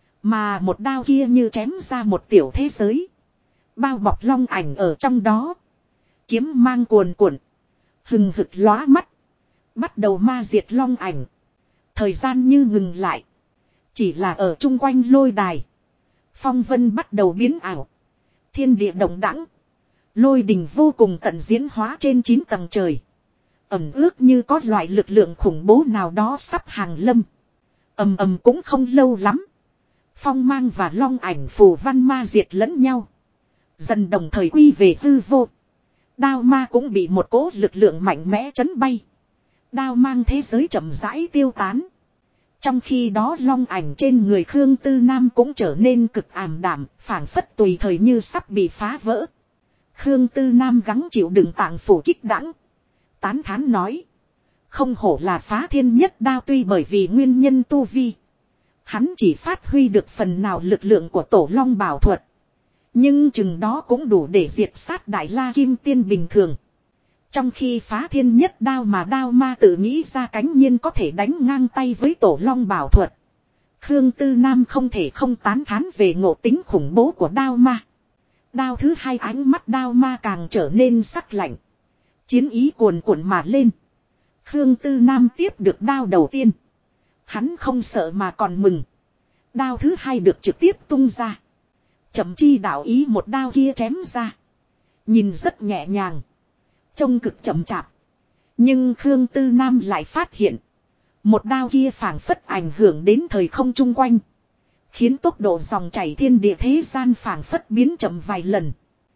Mà một đao kia như chém ra một tiểu thế giới. Bao bọc long ảnh ở trong đó. Kiếm mang cuồn cuộn. Hừng hực lóa mắt. Bắt đầu ma diệt long ảnh. Thời gian như ngừng lại. Chỉ là ở chung quanh lôi đài. Phong vân bắt đầu biến ảo. Thiên địa động đẳng. Lôi đình vô cùng tận diễn hóa trên 9 tầng trời. Ẩm ước như có loại lực lượng khủng bố nào đó sắp hàng lâm. Ầm cũng không lâu lắm. Phong mang và long ảnh phù văn ma diệt lẫn nhau. Dần đồng thời quy về hư vô. Đao ma cũng bị một cỗ lực lượng mạnh mẽ chấn bay. Đao mang thế giới chậm rãi tiêu tán. Trong khi đó long ảnh trên người Khương Tư Nam cũng trở nên cực ảm đạm, phảng phất tùy thời như sắp bị phá vỡ. Khương Tư Nam gắng chịu đựng tạng phủ kích đãng. Tán thán nói. Không hổ là phá thiên nhất đao, tuy bởi vì nguyên nhân tu vi. Hắn chỉ phát huy được phần nào lực lượng của tổ long bảo thuật. Nhưng chừng đó cũng đủ để diệt sát Đại La Kim Tiên bình thường. Trong khi phá thiên nhất đao mà đao ma tự nghĩ ra cánh nhiên có thể đánh ngang tay với tổ long bảo thuật. Khương Tư Nam không thể không tán thán về ngộ tính khủng bố của đao ma. Đao thứ hai, ánh mắt đao ma càng trở nên sắc lạnh. Chiến ý cuồn cuộn mà lên. Khương Tư Nam tiếp được đao đầu tiên. Hắn không sợ mà còn mừng. Đao thứ hai được trực tiếp tung ra. Chậm chi đạo ý một đao kia chém ra. Nhìn rất nhẹ nhàng. Trông cực chậm chạp. Nhưng Khương Tư Nam lại phát hiện. Một đao kia phảng phất ảnh hưởng đến thời không chung quanh. Khiến tốc độ dòng chảy thiên địa thế gian phảng phất biến chậm vài lần.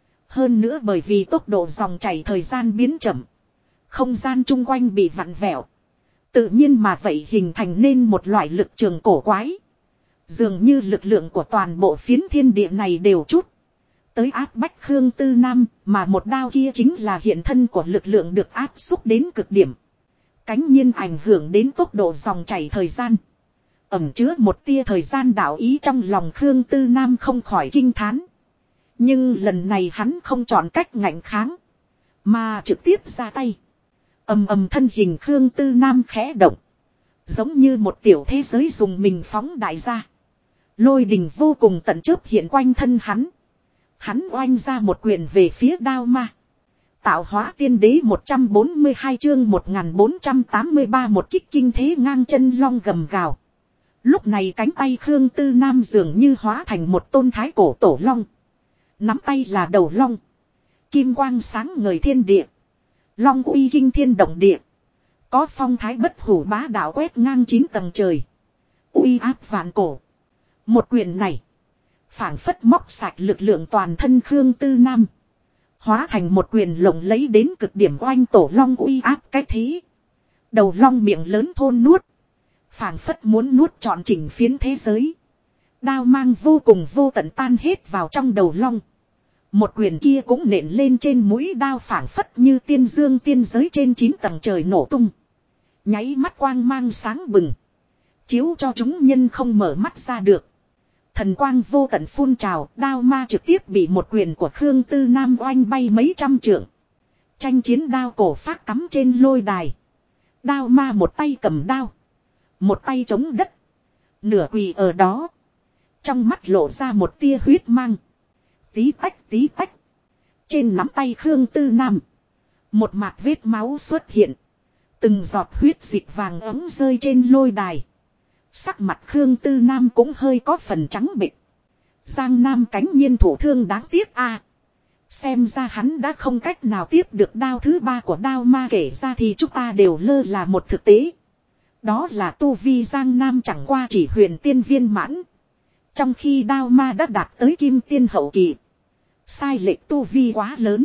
Hơn nữa bởi vì tốc độ dòng chảy thời gian biến chậm. Không gian chung quanh bị vặn vẹo. Tự nhiên mà vậy hình thành nên một loại lực trường cổ quái. Dường như lực lượng của toàn bộ phiến thiên địa này đều chút tới áp bách Khương Tư Nam, mà một đao kia chính là hiện thân của lực lượng được áp xúc đến cực điểm. Cánh nhiên ảnh hưởng đến tốc độ dòng chảy thời gian. Ẩn chứa một tia thời gian đạo ý, trong lòng Khương Tư Nam không khỏi kinh thán. Nhưng lần này hắn không chọn cách ngạnh kháng, mà trực tiếp ra tay. Thân hình Khương Tư Nam khẽ động. Giống như một tiểu thế giới dùng mình phóng đại ra. Lôi đình vô cùng tận chớp hiện quanh thân hắn. Hắn oanh ra một quyền về phía đao ma. Tạo hóa tiên đế 142 chương 1483 một kích kinh thế ngang chân long gầm gào. Lúc này cánh tay Khương Tư Nam dường như hóa thành một tôn thái cổ tổ long. Nắm tay là đầu long. Kim quang sáng ngời thiên địa. Long uy kinh thiên động địa. Có phong thái bất hủ bá đạo quét ngang 9 tầng trời. Uy áp vạn cổ. Một quyền này phảng phất móc sạch lực lượng toàn thân Khương Tư Nam. Hóa thành một quyền lộng lấy đến cực điểm oanh tổ long uy áp cái thế. Đầu long miệng lớn thôn nuốt. Phảng phất muốn nuốt trọn chỉnh phiến thế giới. Đao mang vô cùng vô tận tan hết vào trong đầu long. Một quyền kia cũng nện lên trên mũi đao phảng phất như tiên dương tiên giới trên 9 tầng trời nổ tung. Nháy mắt quang mang sáng bừng. Chiếu cho chúng nhân không mở mắt ra được. Thần quang vô tận phun trào, đao ma trực tiếp bị một quyền của Khương Tư Nam oanh bay mấy trăm trượng. Tranh chiến đao cổ phát cắm trên lôi đài. Đao ma một tay cầm đao. Một tay chống đất. Nửa quỳ ở đó. Trong mắt lộ ra một tia huyết mang. Tí tách tí tách. Trên nắm tay Khương Tư Nam. Một mạt vết máu xuất hiện. Từng giọt huyết dịch vàng ấm rơi trên lôi đài. Sắc mặt Khương Tư Nam cũng hơi có phần trắng bệch. Giang Nam cánh nhiên thủ thương đáng tiếc a. Xem ra hắn đã không cách nào tiếp được đao thứ ba của đao ma, kể ra thì chúng ta đều lơ là một thực tế. Đó là tu vi Giang Nam chẳng qua chỉ huyền tiên viên mãn. Trong khi đao ma đã đạt tới kim tiên hậu kỳ. Sai lệch tu vi quá lớn.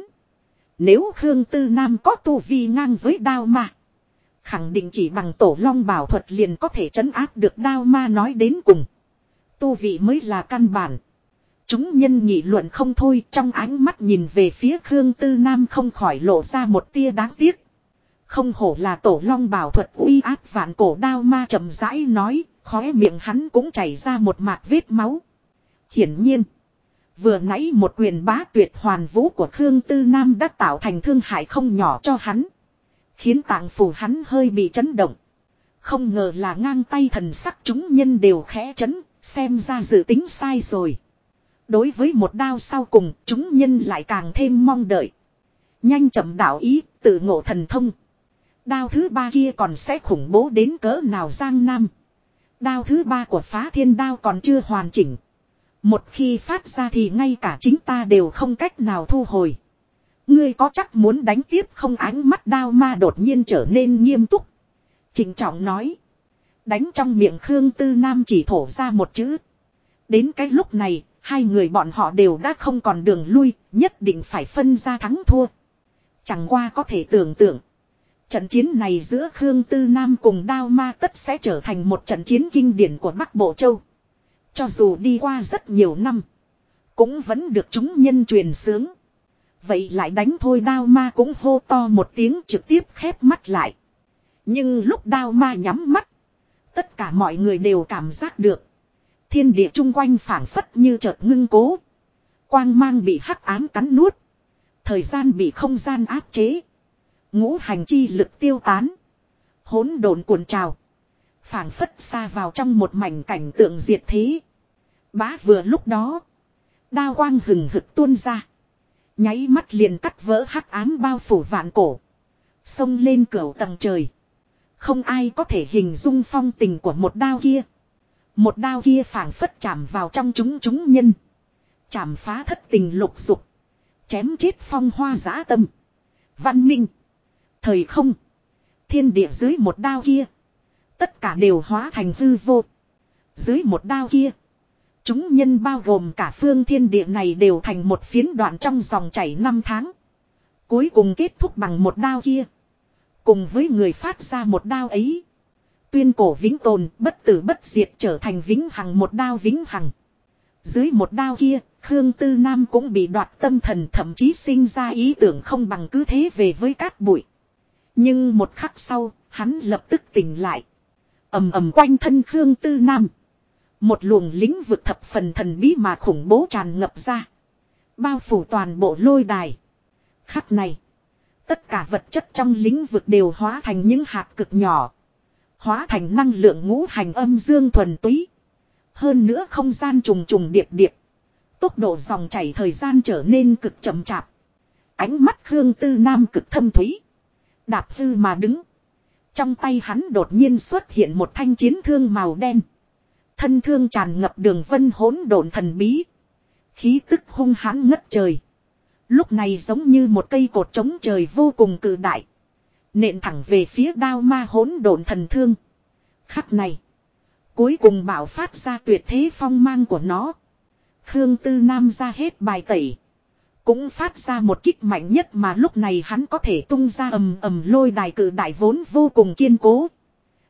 Nếu Khương Tư Nam có tu vi ngang với đao ma, khẳng định chỉ bằng tổ long bảo thuật liền có thể trấn áp được đao ma, nói đến cùng. Tu vị mới là căn bản. Chúng nhân nghị luận không thôi, trong ánh mắt nhìn về phía Khương Tư Nam không khỏi lộ ra một tia đáng tiếc. Không hổ là tổ long bảo thuật uy áp vạn cổ, đao ma chậm rãi nói, khóe miệng hắn cũng chảy ra một mạt vết máu. Hiển nhiên, vừa nãy một quyền bá tuyệt hoàn vũ của Khương Tư Nam đã tạo thành thương hại không nhỏ cho hắn. Khiến tạng phủ hắn hơi bị chấn động. Không ngờ là ngang tay, thần sắc chúng nhân đều khẽ chấn, xem ra dự tính sai rồi. Đối với một đao sau cùng, chúng nhân lại càng thêm mong đợi. Nhanh chậm đạo ý, tự ngộ thần thông. Đao thứ ba kia còn sẽ khủng bố đến cỡ nào Giang Nam. Đao thứ ba của Phá Thiên Đao còn chưa hoàn chỉnh. Một khi phát ra thì ngay cả chính ta đều không cách nào thu hồi. Ngươi có chắc muốn đánh tiếp không? Ánh mắt đao ma đột nhiên trở nên nghiêm túc. Trịnh trọng nói. Đánh trong miệng Khương Tư Nam chỉ thổ ra một chữ. Đến cái lúc này, hai người bọn họ đều đã không còn đường lui, nhất định phải phân ra thắng thua. Chẳng qua có thể tưởng tượng. Trận chiến này giữa Khương Tư Nam cùng đao ma tất sẽ trở thành một trận chiến kinh điển của Bắc Bộ Châu. Cho dù đi qua rất nhiều năm, cũng vẫn được chúng nhân truyền xướng. Vậy lại đánh thôi, đao ma cũng hô to một tiếng, trực tiếp khép mắt lại. Nhưng lúc đao ma nhắm mắt, tất cả mọi người đều cảm giác được. Thiên địa chung quanh phảng phất như chợt ngưng cố. Quang mang bị hắc ám cắn nuốt. Thời gian bị không gian áp chế. Ngũ hành chi lực tiêu tán. Hỗn độn cuộn trào. Phảng phất xa vào trong một mảnh cảnh tượng diệt thế. Bá vừa lúc đó, đao quang hừng hực tuôn ra. Nháy mắt liền cắt vỡ hắc ám bao phủ vạn cổ. Xông lên cửu tầng trời. Không ai có thể hình dung phong tình của một đao kia. Một đao kia phảng phất chạm vào trong chúng nhân. Chạm phá thất tình lục dục. Chém chết phong hoa dã tâm. Văn minh. Thời không. Thiên địa dưới một đao kia. Tất cả đều hóa thành hư vô. Dưới một đao kia. Chúng nhân bao gồm cả phương thiên địa này đều thành một phiến đoạn trong dòng chảy năm tháng. Cuối cùng kết thúc bằng một đao kia. Cùng với người phát ra một đao ấy. Tuyên cổ vĩnh tồn, bất tử bất diệt, trở thành vĩnh hằng, một đao vĩnh hằng. Dưới một đao kia, Khương Tư Nam cũng bị đoạt tâm thần, thậm chí sinh ra ý tưởng không bằng cứ thế về với cát bụi. Nhưng một khắc sau, hắn lập tức tỉnh lại. Ầm ầm quanh thân Khương Tư Nam. Một luồng lĩnh vực thập phần thần bí mà khủng bố tràn ngập ra. Bao phủ toàn bộ lôi đài. Khắc này. Tất cả vật chất trong lĩnh vực đều hóa thành những hạt cực nhỏ. Hóa thành năng lượng ngũ hành âm dương thuần túy. Hơn nữa không gian trùng trùng điệp điệp. Tốc độ dòng chảy thời gian trở nên cực chậm chạp. Ánh mắt Khương Tư Nam cực thâm thúy. Đạp hư mà đứng. Trong tay hắn đột nhiên xuất hiện một thanh chiến thương màu đen. Thân thương tràn ngập đường vân hỗn độn thần bí. Khí tức hung hãn ngất trời. Lúc này giống như một cây cột chống trời vô cùng cự đại. Nện thẳng về phía đao ma hỗn độn thần thương. Khắc này. Cuối cùng bạo phát ra tuyệt thế phong mang của nó. Khương Tư Nam ra hết bài tẩy. Cũng phát ra một kích mạnh nhất mà lúc này hắn có thể tung ra ầm ầm, lôi đài cự đại vốn vô cùng kiên cố.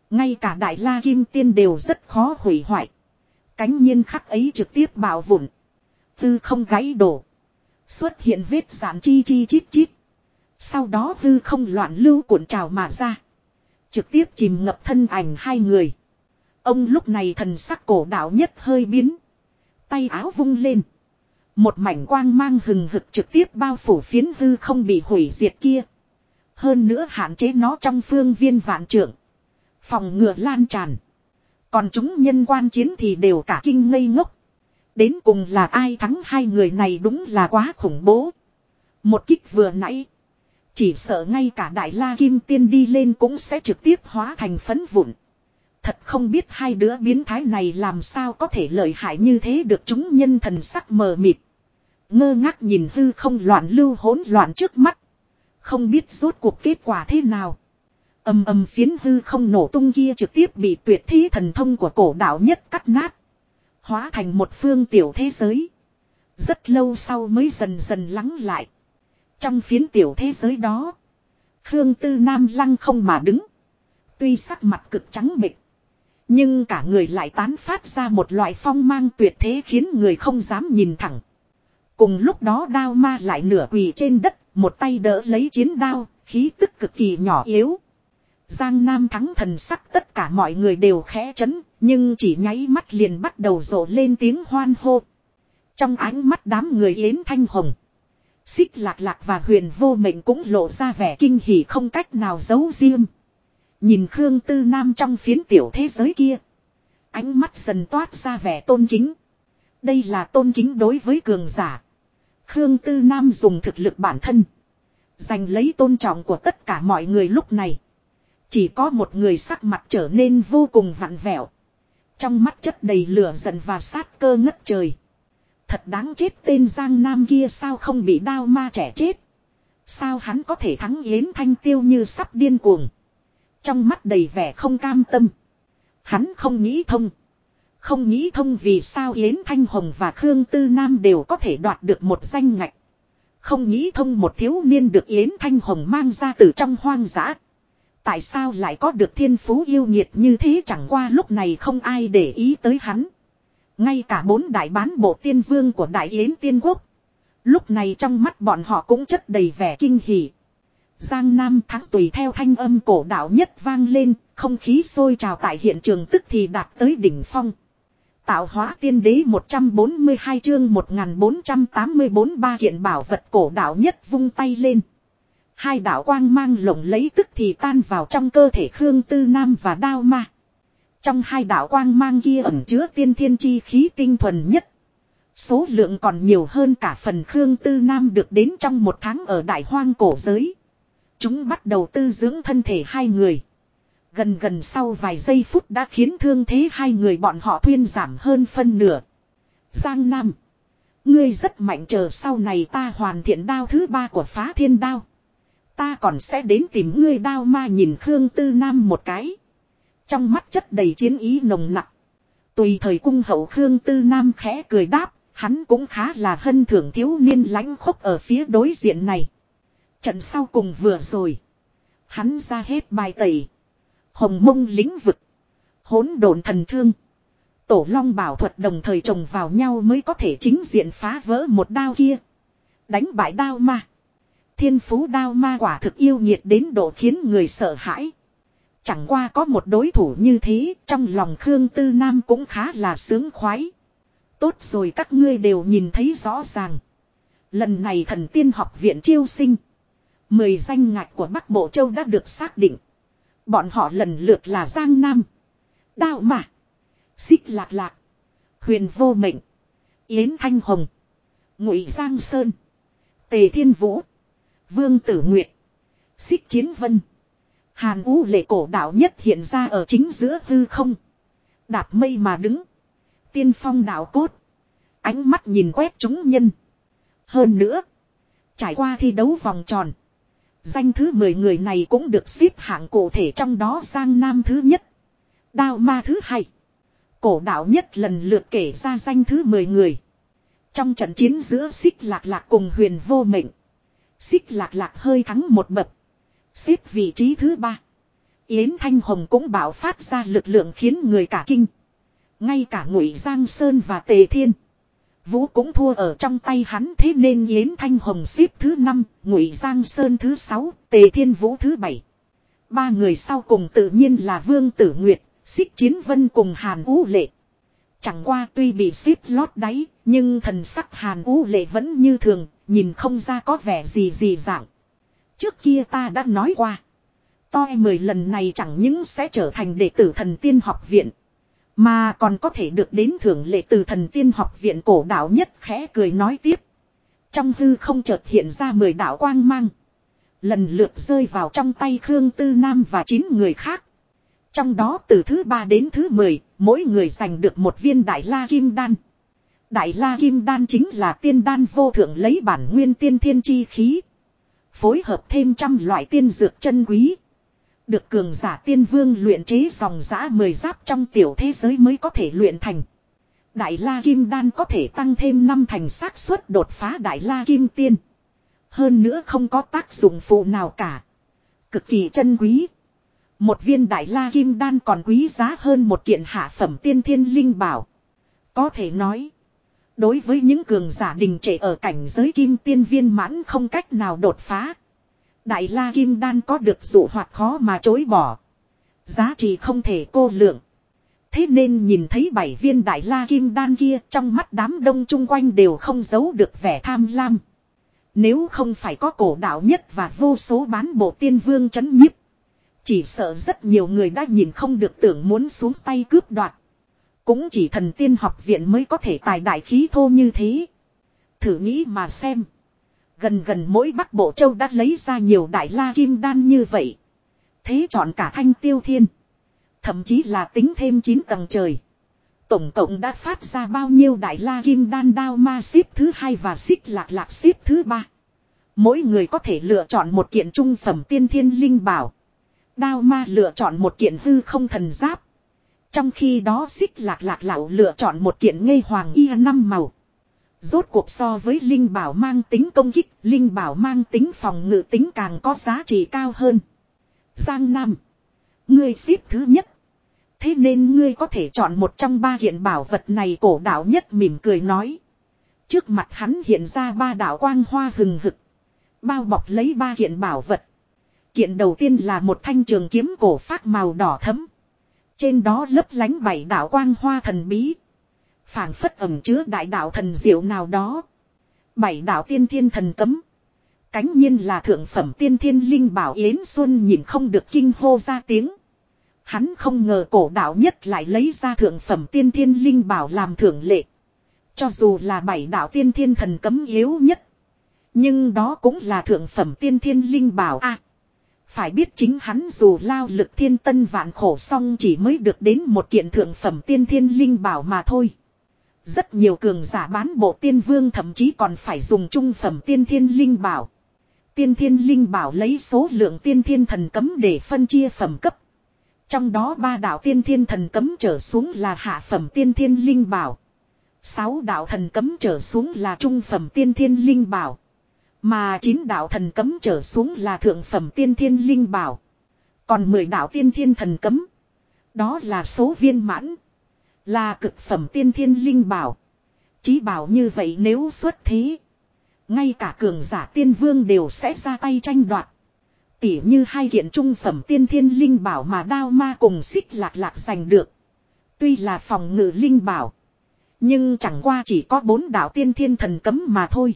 Ngay cả Đại La Kim Tiên đều rất khó hủy hoại. Cánh nhiên khắc ấy trực tiếp bạo vụn. Hư không gãy đổ. Xuất hiện vết giãn chi chi chít chít. Sau đó hư không loạn lưu cuộn trào mà ra. Trực tiếp chìm ngập thân ảnh hai người. Ông lúc này thần sắc cổ đạo nhất hơi biến. Tay áo vung lên. Một mảnh quang mang hừng hực trực tiếp bao phủ phiến hư không bị hủy diệt kia. Hơn nữa hạn chế nó trong phương viên vạn trượng. Phòng ngừa lan tràn. Còn chúng nhân quan chiến thì đều cả kinh ngây ngốc. Đến cùng là ai thắng hai người này đúng là quá khủng bố. Một kích vừa nãy. Chỉ sợ ngay cả Đại La Kim Tiên đi lên cũng sẽ trực tiếp hóa thành phấn vụn. Thật không biết hai đứa biến thái này làm sao có thể lợi hại như thế được chúng nhân thần sắc mờ mịt. Ngơ ngác nhìn hư không loạn lưu hỗn loạn trước mắt. Không biết rốt cuộc kết quả thế nào. Ầm ầm phiến hư không nổ tung kia trực tiếp bị tuyệt thế thần thông của cổ đạo nhất cắt nát. Hóa thành một phương tiểu thế giới. Rất lâu sau mới dần dần lắng lại. Trong phiến tiểu thế giới đó. Khương Tư Nam lăng không mà đứng. Tuy sắc mặt cực trắng bệch. Nhưng cả người lại tán phát ra một loại phong mang tuyệt thế khiến người không dám nhìn thẳng. Cùng lúc đó đao ma lại nửa quỳ trên đất. Một tay đỡ lấy chiến đao. Khí tức cực kỳ nhỏ yếu. Giang Nam thắng thần sắc tất cả mọi người đều khẽ chấn. Nhưng chỉ nháy mắt liền bắt đầu rộ lên tiếng hoan hô. Trong ánh mắt đám người Yến Thanh Hồng. Xích Lạc Lạc và Huyền Vô Mệnh cũng lộ ra vẻ kinh hỉ không cách nào giấu riêng. Nhìn Khương Tư Nam trong phiến tiểu thế giới kia. Ánh mắt dần toát ra vẻ tôn kính. Đây là tôn kính đối với cường giả. Khương Tư Nam dùng thực lực bản thân. Giành lấy tôn trọng của tất cả mọi người lúc này. Chỉ có một người sắc mặt trở nên vô cùng vặn vẹo. Trong mắt chất đầy lửa giận và sát cơ ngất trời. Thật đáng chết tên Giang Nam kia sao không bị đao ma trẻ chết. Sao hắn có thể thắng Yến Thanh Tiêu như sắp điên cuồng. Trong mắt đầy vẻ không cam tâm. Hắn không nghĩ thông. Không nghĩ thông vì sao Yến Thanh Hồng và Khương Tư Nam đều có thể đoạt được một danh ngạch. Không nghĩ thông một thiếu niên được Yến Thanh Hồng mang ra từ trong hoang dã. Tại sao lại có được thiên phú yêu nghiệt như thế chẳng qua lúc này không ai để ý tới hắn. Ngay cả 4 đại bán bộ tiên vương của Đại Yến Tiên Quốc. Lúc này trong mắt bọn họ cũng chất đầy vẻ kinh hỉ. Giang Nam thắng tùy theo thanh âm cổ đạo nhất vang lên, không khí sôi trào tại hiện trường tức thì đạt tới đỉnh phong. Tạo hóa tiên đế 142 chương 1484 ba kiện bảo vật cổ đạo nhất vung tay lên. Hai đạo quang mang lộng lấy tức thì tan vào trong cơ thể Khương Tư Nam và đao ma. Trong hai đạo quang mang kia ẩn chứa tiên thiên chi khí tinh thuần nhất. Số lượng còn nhiều hơn cả phần Khương Tư Nam được đến trong một tháng ở đại hoang cổ giới. Chúng bắt đầu tư dưỡng thân thể hai người. Gần sau vài giây phút đã khiến thương thế hai người bọn họ thuyên giảm hơn phân nửa. Giang Nam. Ngươi rất mạnh chờ sau này ta hoàn thiện đao thứ 3 của Phá Thiên Đao. Ta còn sẽ đến tìm ngươi đao ma nhìn Khương Tư Nam một cái. Trong mắt chất đầy chiến ý nồng nặc. Tùy thời cung hậu Khương Tư Nam khẽ cười đáp. Hắn cũng khá là hân thưởng thiếu niên lãnh khốc ở phía đối diện này. Trận sau cùng vừa rồi. Hắn ra hết bài tẩy. Hồng Mông lĩnh vực. Hỗn độn thần thương. Tổ Long bảo thuật đồng thời chồng vào nhau mới có thể chính diện phá vỡ một đao kia. Đánh bại đao ma. Thiên phú đao ma quả thực yêu nhiệt đến độ khiến người sợ hãi. Chẳng qua có một đối thủ như thế, trong lòng Khương Tư Nam cũng khá là sướng khoái. Tốt rồi các ngươi đều nhìn thấy rõ ràng. Lần này Thần Tiên học viện chiêu sinh. 10 danh ngạch của Bắc Bộ Châu đã được xác định. Bọn họ lần lượt là Giang Nam, Đao Ma, Xích Lạc Lạc, Huyền Vô Mệnh, Yến Thanh Hồng, Ngụy Giang Sơn, Tề Thiên Vũ, Vương Tử Nguyệt, Xích Chiến Vân. Hàn Vũ Lệ cổ đạo nhất hiện ra ở chính giữa hư không. Đạp mây mà đứng. Tiên phong đạo cốt. Ánh mắt nhìn quét chúng nhân. Hơn nữa. Trải qua thi đấu vòng tròn. Danh thứ 10 người này cũng được xếp hạng cụ thể trong đó Giang Nam thứ nhất. Đao ma thứ 2. Cổ đạo nhất lần lượt kể ra danh thứ 10 người. Trong trận chiến giữa Xích Lạc Lạc cùng Huyền Vô Mệnh. Xích Lạc Lạc hơi thắng một bậc. Xếp vị trí thứ 3. Yến Thanh Hồng cũng bạo phát ra lực lượng khiến người cả kinh. Ngay cả Ngụy Giang Sơn và Tề Thiên Vũ cũng thua ở trong tay hắn, thế nên Yến Thanh Hồng xếp thứ 5, Ngụy Giang Sơn thứ 6, Tề Thiên Vũ thứ 7. Ba người sau cùng tự nhiên là Vương Tử Nguyệt, Xích Chiến Vân cùng Hàn Vũ Lệ. Chẳng qua tuy bị xếp lót đáy, nhưng thần sắc Hàn Vũ Lệ vẫn như thường, nhìn không ra có vẻ gì dạng. Trước kia ta đã nói qua, toi 10 lần này chẳng những sẽ trở thành đệ tử Thần Tiên Học Viện, mà còn có thể được đến thưởng lệ từ Thần Tiên Học Viện. Cổ đạo nhất khẽ cười nói tiếp. Trong hư không chợt hiện ra 10 đạo quang mang, lần lượt rơi vào trong tay Khương Tư Nam và 9 người khác. Trong đó từ thứ 3 đến thứ 10, mỗi người giành được một viên Đại La Kim Đan. Đại La Kim Đan chính là tiên đan vô thượng, lấy bản nguyên tiên thiên chi khí, phối hợp thêm trăm loại tiên dược chân quý, được cường giả tiên vương luyện chế dòng dã 10 giáp trong tiểu thế giới mới có thể luyện thành. Đại La Kim Đan có thể tăng thêm 5 thành xác suất đột phá Đại La Kim Tiên. Hơn nữa không có tác dụng phụ nào cả, cực kỳ chân quý. Một viên Đại La Kim Đan còn quý giá hơn một kiện hạ phẩm tiên thiên linh bảo. Có thể nói, đối với những cường giả đình trệ ở cảnh giới Kim Tiên viên mãn không cách nào đột phá, Đại La Kim Đan có được dụ hoặc khó mà chối bỏ, giá trị không thể cô lượng. Thế nên nhìn thấy 7 viên Đại La Kim Đan kia, trong mắt đám đông chung quanh đều không giấu được vẻ tham lam. Nếu không phải có Cổ Đạo Nhất và vô số bán bộ tiên vương chấn nhiếp, chỉ sợ rất nhiều người đã nhìn không được, tưởng muốn xuống tay cướp đoạt. Cũng chỉ Thần Tiên Học Viện mới có thể tài đại khí thô như thế. Thử nghĩ mà xem, gần mỗi Bắc Bộ Châu đã lấy ra nhiều Đại La Kim Đan như vậy. Thế chọn cả Thanh Tiêu Thiên, thậm chí là tính thêm 9 tầng trời, tổng cộng đã phát ra bao nhiêu Đại La Kim Đan? Đao Ma xếp thứ 2 và Xích Lạc Lạc xếp thứ 3. Mỗi người có thể lựa chọn một kiện trung phẩm tiên thiên linh bảo. Đao Ma lựa chọn một kiện hư không thần giáp, trong khi đó Xích Lạc Lạc lão lựa chọn một kiện ngây hoàng y 5 màu. Rốt cuộc so với linh bảo mang tính công kích, linh bảo mang tính phòng ngự tính càng có giá trị cao hơn. Giang Nam, ngươi xếp thứ nhất, thế nên ngươi có thể chọn một trong 3 kiện bảo vật này. Cổ Đạo Nhất mỉm cười nói. Trước mặt hắn hiện ra 3 đạo quang hoa hừng hực, bao bọc lấy 3 kiện bảo vật. Kiện đầu tiên là một thanh trường kiếm cổ phác màu đỏ thẫm, trên đó lấp lánh 7 đạo quang hoa thần bí, phảng phất ẩn chứa đại đạo thần diệu nào đó. 7 đạo tiên thiên thần cấm, cánh nhiên là thượng phẩm tiên thiên linh bảo. Yến Xuân nhìn không được kinh hô ra tiếng. Hắn không ngờ Cổ Đạo Nhất lại lấy ra thượng phẩm tiên thiên linh bảo làm thưởng lệ. Cho dù là 7 đạo tiên thiên thần cấm yếu nhất, nhưng đó cũng là thượng phẩm tiên thiên linh bảo a. Phải biết chính hắn dù lao lực thiên tân vạn khổ xong chỉ mới được đến một kiện thượng phẩm tiên thiên linh bảo mà thôi. Rất nhiều cường giả bán bộ tiên vương thậm chí còn phải dùng trung phẩm tiên thiên linh bảo. Tiên thiên linh bảo lấy số lượng tiên thiên thần cấm để phân chia phẩm cấp. Trong đó 3 đạo tiên thiên thần cấm trở xuống là hạ phẩm tiên thiên linh bảo, 6 đạo thần cấm trở xuống là trung phẩm tiên thiên linh bảo, mà 9 đạo thần cấm trở xuống là thượng phẩm tiên thiên linh bảo. Còn 10 đạo tiên thiên thần cấm, đó là số viên mãn, là cực phẩm tiên thiên linh bảo. Chí bảo như vậy nếu xuất thế, ngay cả cường giả tiên vương đều sẽ ra tay tranh đoạt. Tỉ như 2 kiện trung phẩm tiên thiên linh bảo mà Đao Ma cùng Xích Lạc Lạc giành được, tuy là phòng ngự linh bảo, nhưng chẳng qua chỉ có 4 đạo tiên thiên thần cấm mà thôi.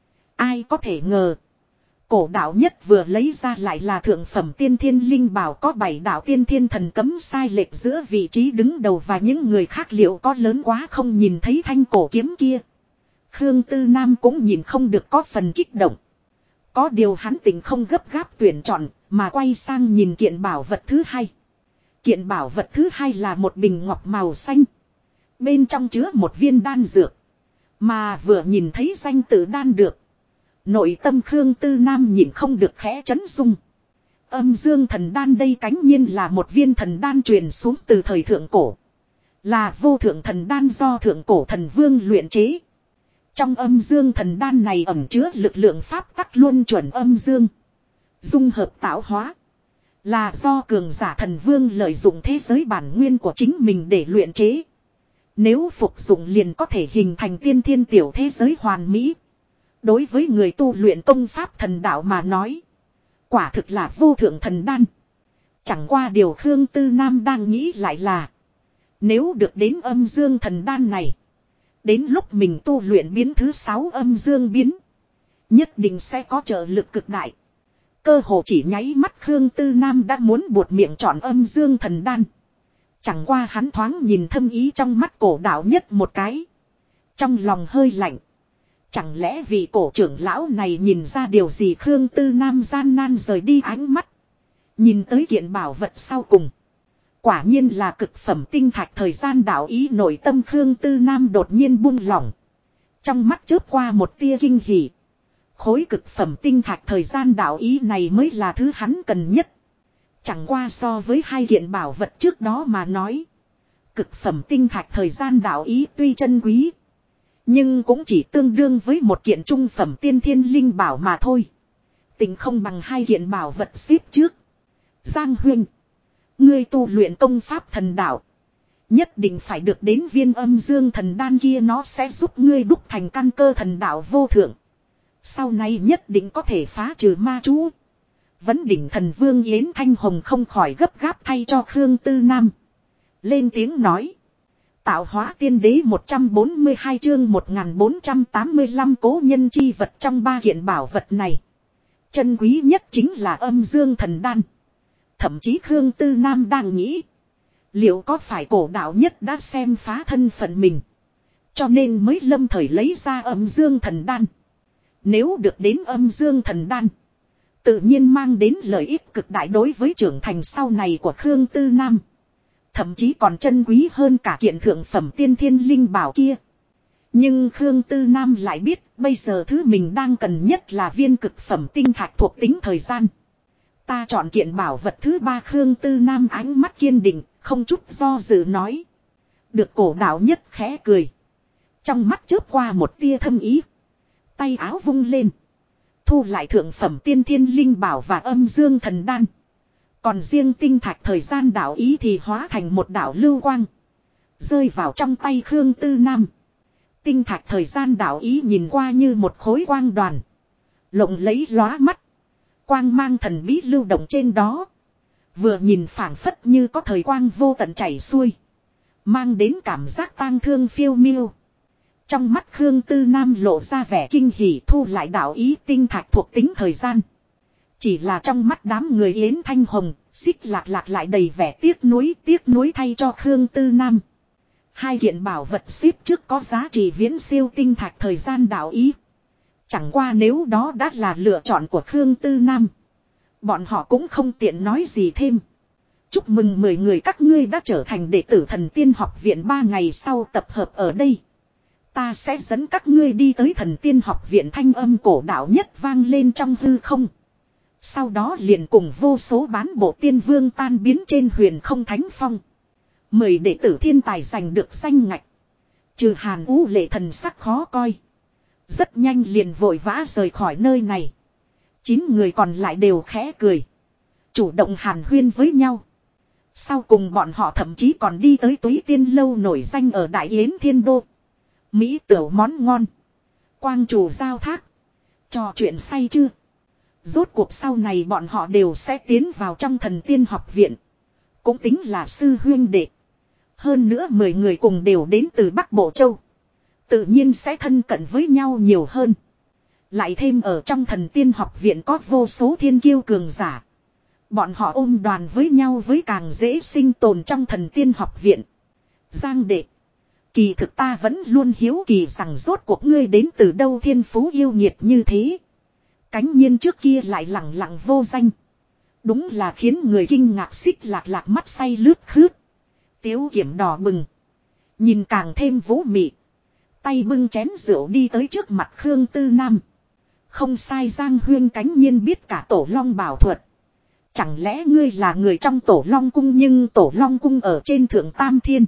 Ai có thể ngờ, Cổ Đạo Nhất vừa lấy ra lại là thượng phẩm tiên thiên linh bảo có 7 đạo tiên thiên thần cấm. Sai lệch giữa vị trí đứng đầu và những người khác liệu có lớn quá không? Nhìn thấy thanh cổ kiếm kia, Khương Tư Nam cũng nhìn không được có phần kích động. Có điều hắn tỉnh không gấp gáp tuyển chọn, mà quay sang nhìn kiện bảo vật thứ 2. Kiện bảo vật thứ 2 là một bình ngọc màu xanh, bên trong chứa một viên đan dược, mà vừa nhìn thấy danh tự đan được, nội tâm Khương Tư Nam nhìn không được khẽ chấn rung. Âm Dương Thần Đan đây cánh nhiên là một viên thần đan truyền xuống từ thời thượng cổ, là vô thượng thần đan do thượng cổ thần vương luyện chế. Trong Âm Dương Thần Đan này ẩn chứa lực lượng pháp tắc luân chuẩn âm dương, dung hợp tạo hóa, Là do cường giả thần vương lợi dụng thế giới bản nguyên của chính mình để luyện chế. Nếu phục dụng liền có thể hình thành tiên thiên tiểu thế giới hoàn mỹ. Đối với người tu luyện công pháp thần đạo mà nói. Quả thực là vô thượng thần đan. Chẳng qua điều Khương Tư Nam đang nghĩ lại là. Nếu được đến âm dương thần đan này. Đến lúc mình tu luyện biến thứ 6 âm dương biến. Nhất định sẽ có trợ lực cực đại. Cơ hồ chỉ nháy mắt Khương Tư Nam đã muốn buột miệng chọn âm dương thần đan. Chẳng qua hắn thoáng nhìn thâm ý trong mắt cổ đạo nhất một cái. Trong lòng hơi lạnh. Chẳng lẽ vì cổ trưởng lão này nhìn ra điều gì Khương Tư Nam gian nan rời đi ánh mắt. Nhìn tới kiện bảo vật sau cùng. Quả nhiên là cực phẩm tinh thạch thời gian đạo ý nội tâm Khương Tư Nam đột nhiên buông lỏng. Trong mắt chớp qua một tia kinh hỉ. Khối cực phẩm tinh thạch thời gian đạo ý này mới là thứ hắn cần nhất. Chẳng qua so với hai kiện bảo vật trước đó mà nói. Cực phẩm tinh thạch thời gian đạo ý tuy chân quý. Nhưng cũng chỉ tương đương với một kiện trung phẩm tiên thiên linh bảo mà thôi. Tình không bằng hai kiện bảo vật xếp trước. Giang Huynh. Ngươi tu luyện công pháp thần đạo. Nhất định phải được đến viên âm dương thần đan kia, nó sẽ giúp ngươi đúc thành căn cơ thần đạo vô thượng. Sau này nhất định có thể phá trừ ma chú. Vấn đỉnh thần vương Yến Thanh Hồng không khỏi gấp gáp thay cho Khương Tư Nam. Lên tiếng nói. Tạo hóa tiên đế 142 chương 1485 cố nhân chi vật trong ba kiện bảo vật này. Chân quý nhất chính là âm dương thần đan. Thậm chí Khương Tư Nam đang nghĩ. Liệu có phải cổ đạo nhất đã xem phá thân phận mình. Cho nên mới lâm thời lấy ra âm dương thần đan. Nếu được đến âm dương thần đan. Tự nhiên mang đến lợi ích cực đại đối với trưởng thành sau này của Khương Tư Nam. Thậm chí còn chân quý hơn cả kiện thượng phẩm tiên thiên linh bảo kia. Nhưng Khương Tư Nam lại biết bây giờ thứ mình đang cần nhất là viên cực phẩm tinh thạch thuộc tính thời gian. Ta chọn kiện bảo vật thứ 3 Khương Tư Nam ánh mắt kiên định, không chút do dự nói. Được cổ đạo nhất khẽ cười. Trong mắt chớp qua một tia thâm ý. Tay áo vung lên. Thu lại thượng phẩm tiên thiên linh bảo và âm dương thần đan. Còn riêng tinh thạch thời gian đạo ý thì hóa thành một đạo lưu quang. Rơi vào trong tay Khương Tư Nam. Tinh thạch thời gian đạo ý nhìn qua như một khối quang đoàn. Lộng lẫy lóa mắt. Quang mang thần bí lưu động trên đó. Vừa nhìn phảng phất như có thời quang vô tận chảy xuôi. Mang đến cảm giác tang thương phiêu miêu. Trong mắt Khương Tư Nam lộ ra vẻ kinh hỉ thu lại đạo ý tinh thạch thuộc tính thời gian. Chỉ là trong mắt đám người Yến Thanh Hồng, Xích Lạc Lạc lại đầy vẻ tiếc nuối thay cho Khương Tư Nam. Hai kiện bảo vật xếp trước có giá trị viễn siêu tinh thạch thời gian đạo ý. Chẳng qua nếu đó đã là lựa chọn của Khương Tư Nam. Bọn họ cũng không tiện nói gì thêm. Chúc mừng 10 người các ngươi đã trở thành đệ tử Thần Tiên học viện 3 ngày sau tập hợp ở đây. Ta sẽ dẫn các ngươi đi tới Thần Tiên học viện thanh âm cổ đạo nhất vang lên trong hư không. Sau đó liền cùng vô số bán bộ tiên vương tan biến trên huyền không thánh phong. 10 đệ tử thiên tài giành được danh ngạch. Trừ Hàn Ú Lệ thần sắc khó coi. Rất nhanh liền vội vã rời khỏi nơi này. 9 người còn lại đều khẽ cười. Chủ động hàn huyên với nhau. Sau cùng bọn họ thậm chí còn đi tới Túy Tiên lâu nổi danh ở Đại Yến Thiên Đô. Mỹ tiểu món ngon. Quang chủ giao thác. Trò chuyện say chưa? Rốt cuộc sau này bọn họ đều sẽ tiến vào trong Thần Tiên học viện. Cũng tính là sư huyên đệ. Hơn nữa 10 người cùng đều đến từ Bắc Bộ Châu. Tự nhiên sẽ thân cận với nhau nhiều hơn. Lại thêm ở trong Thần Tiên học viện có vô số thiên kiêu cường giả. Bọn họ ôm đoàn với nhau với càng dễ sinh tồn trong Thần Tiên học viện. Giang đệ. Kỳ thực ta vẫn luôn hiếu kỳ rằng rốt cuộc ngươi đến từ đâu thiên phú yêu nghiệt như thế. Cánh nhiên trước kia lại lẳng lặng vô danh. Đúng là khiến người kinh ngạc. Xích Lạc Lạc mắt say lướt khướt. Tiếu kiểm đỏ bừng. Nhìn càng thêm vũ mị. Tay bưng chén rượu đi tới trước mặt Khương Tư Nam. Không sai, Giang huyên cánh nhiên biết cả Tổ Long bảo thuật. Chẳng lẽ ngươi là người trong Tổ Long cung, nhưng Tổ Long cung ở trên thượng Tam Thiên.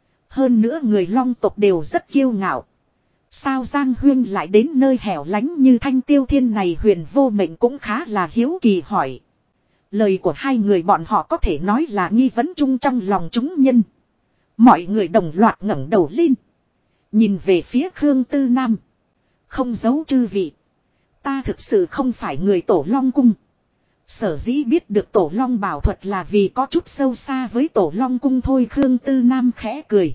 Hơn nữa người Long tộc đều rất kiêu ngạo. Sao Giang huyên lại đến nơi hẻo lánh như Thanh Tiêu Thiên này? Huyền Vô Mệnh cũng khá là hiếu kỳ hỏi. Lời của hai người bọn họ có thể nói là nghi vấn chung trong lòng chúng nhân. Mọi người đồng loạt ngẩng đầu lên. Nhìn về phía Khương Tư Nam. Không giấu chư vị. Ta thực sự không phải người Tổ Long Cung. Sở dĩ biết được Tổ Long bảo thuật là vì có chút sâu xa với Tổ Long Cung thôi. Khương Tư Nam khẽ cười.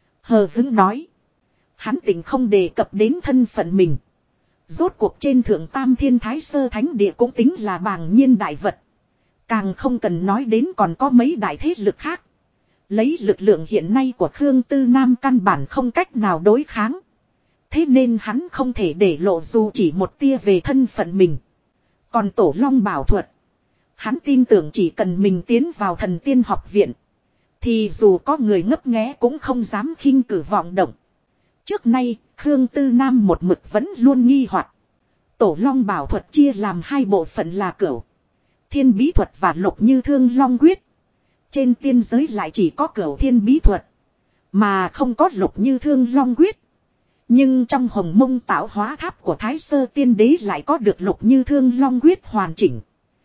Hờ hững nói. Hắn tỉnh không đề cập đến thân phận mình. Rốt cuộc trên thượng Tam Thiên Thái Sơ Thánh Địa cũng tính là bàng nhiên đại vật. Càng không cần nói đến còn có mấy đại thế lực khác. Lấy lực lượng hiện nay của Khương Tư Nam căn bản không cách nào đối kháng. Thế nên hắn không thể để lộ dù chỉ một tia về thân phận mình. Còn Tổ Long bảo thuật. Hắn tin tưởng chỉ cần mình tiến vào Thần Tiên học viện. Thì dù có người ngấp nghé cũng không dám khinh cử vọng động. Trước nay, Khương Tư Nam một mực vẫn luôn nghi hoặc. Tổ Long bảo thuật chia làm hai bộ phận là Cửu Thiên bí thuật và Lục Như Thương Long quyết. Trên tiên giới lại chỉ có Cửu Thiên bí thuật, mà không có Lục Như Thương Long quyết. Nhưng trong Hồng Mông tạo hóa tháp của Thái Sơ Tiên Đế lại có được Lục Như Thương Long quyết hoàn chỉnh.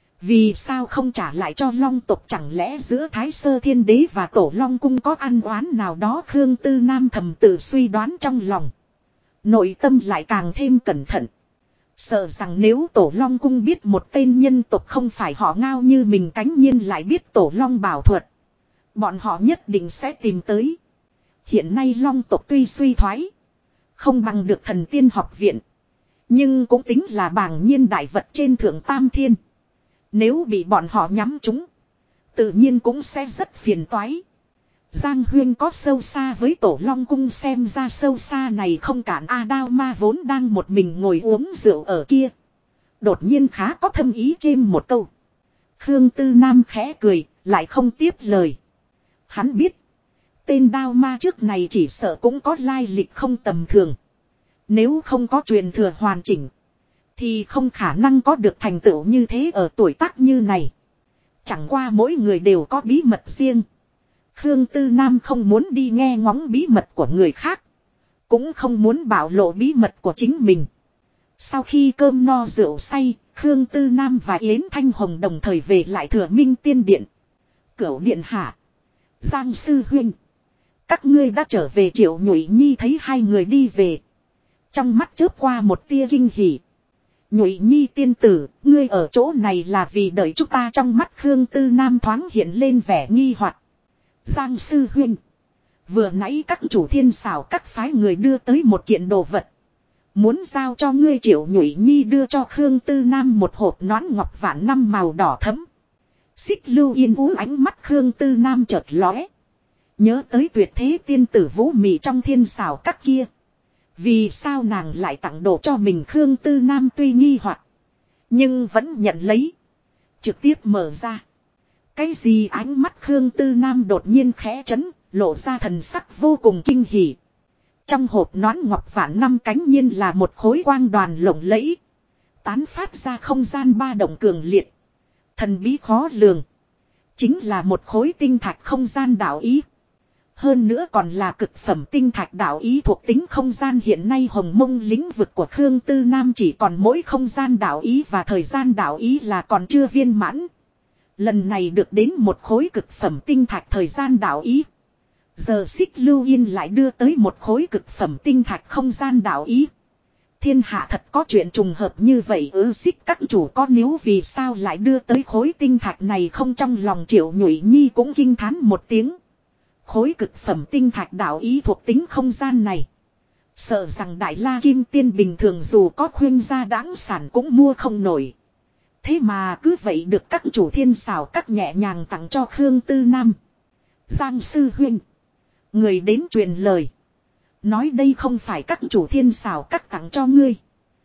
Vì sao không trả lại cho Long tộc? Chẳng lẽ giữa Thái Sơ Thiên Đế và Tổ Long Cung có ăn oán nào đó? Khương Tư Nam thầm tự suy đoán trong lòng. Nội tâm lại càng thêm cẩn thận. Sợ rằng nếu Tổ Long Cung biết một tên nhân tộc không phải họ Ngao như mình cánh nhiên lại biết Tổ Long bảo thuật, bọn họ nhất định sẽ tìm tới. Hiện nay Long tộc tuy suy thoái, không bằng được Thần Tiên học viện, nhưng cũng tính là bàng nhiên đại vật trên thượng Tam Thiên. Nếu bị bọn họ nhắm trúng, tự nhiên cũng sẽ rất phiền toái. Giang Huyên có sâu xa với Tổ Long Cung, xem ra sâu xa này không cản A Đao Ma vốn đang một mình ngồi uống rượu ở kia. Đột nhiên khá có thâm ý chêm một câu. Khương Tư Nam khẽ cười, lại không tiếp lời. Hắn biết, tên Đao Ma trước này chỉ sợ cũng có lai lịch không tầm thường. Nếu không có truyền thừa hoàn chỉnh, thì không khả năng có được thành tựu như thế ở tuổi tác như này. Chẳng qua mỗi người đều có bí mật riêng. Khương Tư Nam không muốn đi nghe ngóng bí mật của người khác, cũng không muốn bảo lộ bí mật của chính mình. Sau khi cơm no rượu say, Khương Tư Nam và Yến Thanh Hồng đồng thời về lại Thừa Minh Tiên Điện. Cửu điện hạ, Giang sư huynh, các ngươi đã trở về. Triệu Nhụy Nhi thấy hai người đi về, trong mắt chớp qua một tia kinh hỉ. Nhụy Nhi tiên tử, ngươi ở chỗ này là vì đợi chúng ta? Trong mắt Khương Tư Nam thoáng hiện lên vẻ nghi hoặc. Giang sư huynh, vừa nãy các chủ Thiên Xảo các phái người đưa tới một kiện đồ vật, muốn giao cho ngươi. Triệu Nhụy Nhi đưa cho Khương Tư Nam một hộp nón ngọc vạn năm màu đỏ thẫm. Xích Lưu Yên Vũ, ánh mắt Khương Tư Nam chợt lóe, nhớ tới tuyệt thế tiên tử Vũ Mị trong Thiên Xảo các kia. Vì sao nàng lại tặng đồ cho mình? Khương Tư Nam tuy nghi hoặc, nhưng vẫn nhận lấy, trực tiếp mở ra. Cái gì? Ánh mắt Khương Tư Nam đột nhiên khẽ chấn, lộ ra thần sắc vô cùng kinh hỉ. Trong hộp nón ngọc vạn năm cánh nhiên là một khối quang đoàn lộng lẫy, tán phát ra không gian ba động cường liệt, thần bí khó lường. Chính là một khối tinh thạch không gian đạo ý. Hơn nữa còn là cực phẩm tinh thạch đạo ý thuộc tính không gian. Hiện nay Hồng Mông lĩnh vực của Khương Tư Nam chỉ còn mỗi không gian đạo ý và thời gian đạo ý là còn chưa viên mãn. Lần này được đến một khối cực phẩm tinh thạch thời gian đạo ý. Giờ Xích Lưu Yên lại đưa tới một khối cực phẩm tinh thạch không gian đạo ý. Thiên hạ thật có chuyện trùng hợp như vậy ư? Xích các chủ có nếu vì sao lại đưa tới khối tinh thạch này không? Trong lòng Triệu Nhụy Nhi cũng kinh thán một tiếng. Khối cực phẩm tinh thạch đạo ý thuộc tính không gian này, sợ rằng Đại La Kim Tiên bình thường dù có khuyên gia đáng sản cũng mua không nổi. Thế mà cứ vậy được các chủ Thiên Xảo các nhẹ nhàng tặng cho Khương Tư Nam. Giang sư huynh, người đến truyền lời, nói đây không phải các chủ Thiên Xảo các tặng cho ngươi,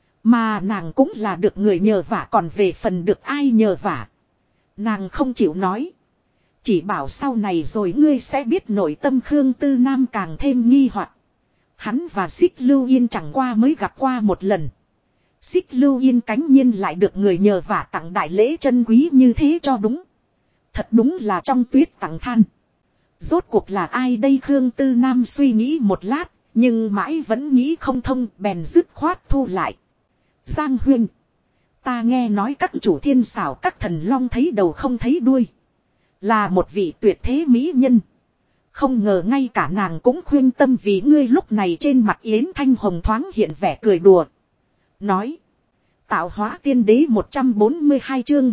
mà nàng cũng là được người nhờ vả. Còn về phần được ai nhờ vả, nàng không chịu nói, chỉ bảo sau này rồi ngươi sẽ biết. Nội tâm Khương Tư Nam càng thêm nghi hoặc. Hắn và Xích Lưu Yên chẳng qua mới gặp qua một lần. Xích Lưu Yên cánh nhiên lại được người nhờ vả tặng đại lễ chân quý như thế cho đúng. Thật đúng là trong tuyết tặng than. Rốt cuộc là ai đây? Khương Tư Nam suy nghĩ một lát, nhưng mãi vẫn nghĩ không thông, bèn dứt khoát thu lại. Giang huynh, Ta nghe nói các chủ thiên xảo các thần long thấy đầu không thấy đuôi. Là một vị tuyệt thế mỹ nhân. Không ngờ ngay cả nàng cũng khuyên tâm vì ngươi. Lúc này trên mặt Yến Thanh Hồng thoáng hiện vẻ cười đùa. Nói. Tạo hóa tiên đế 142 chương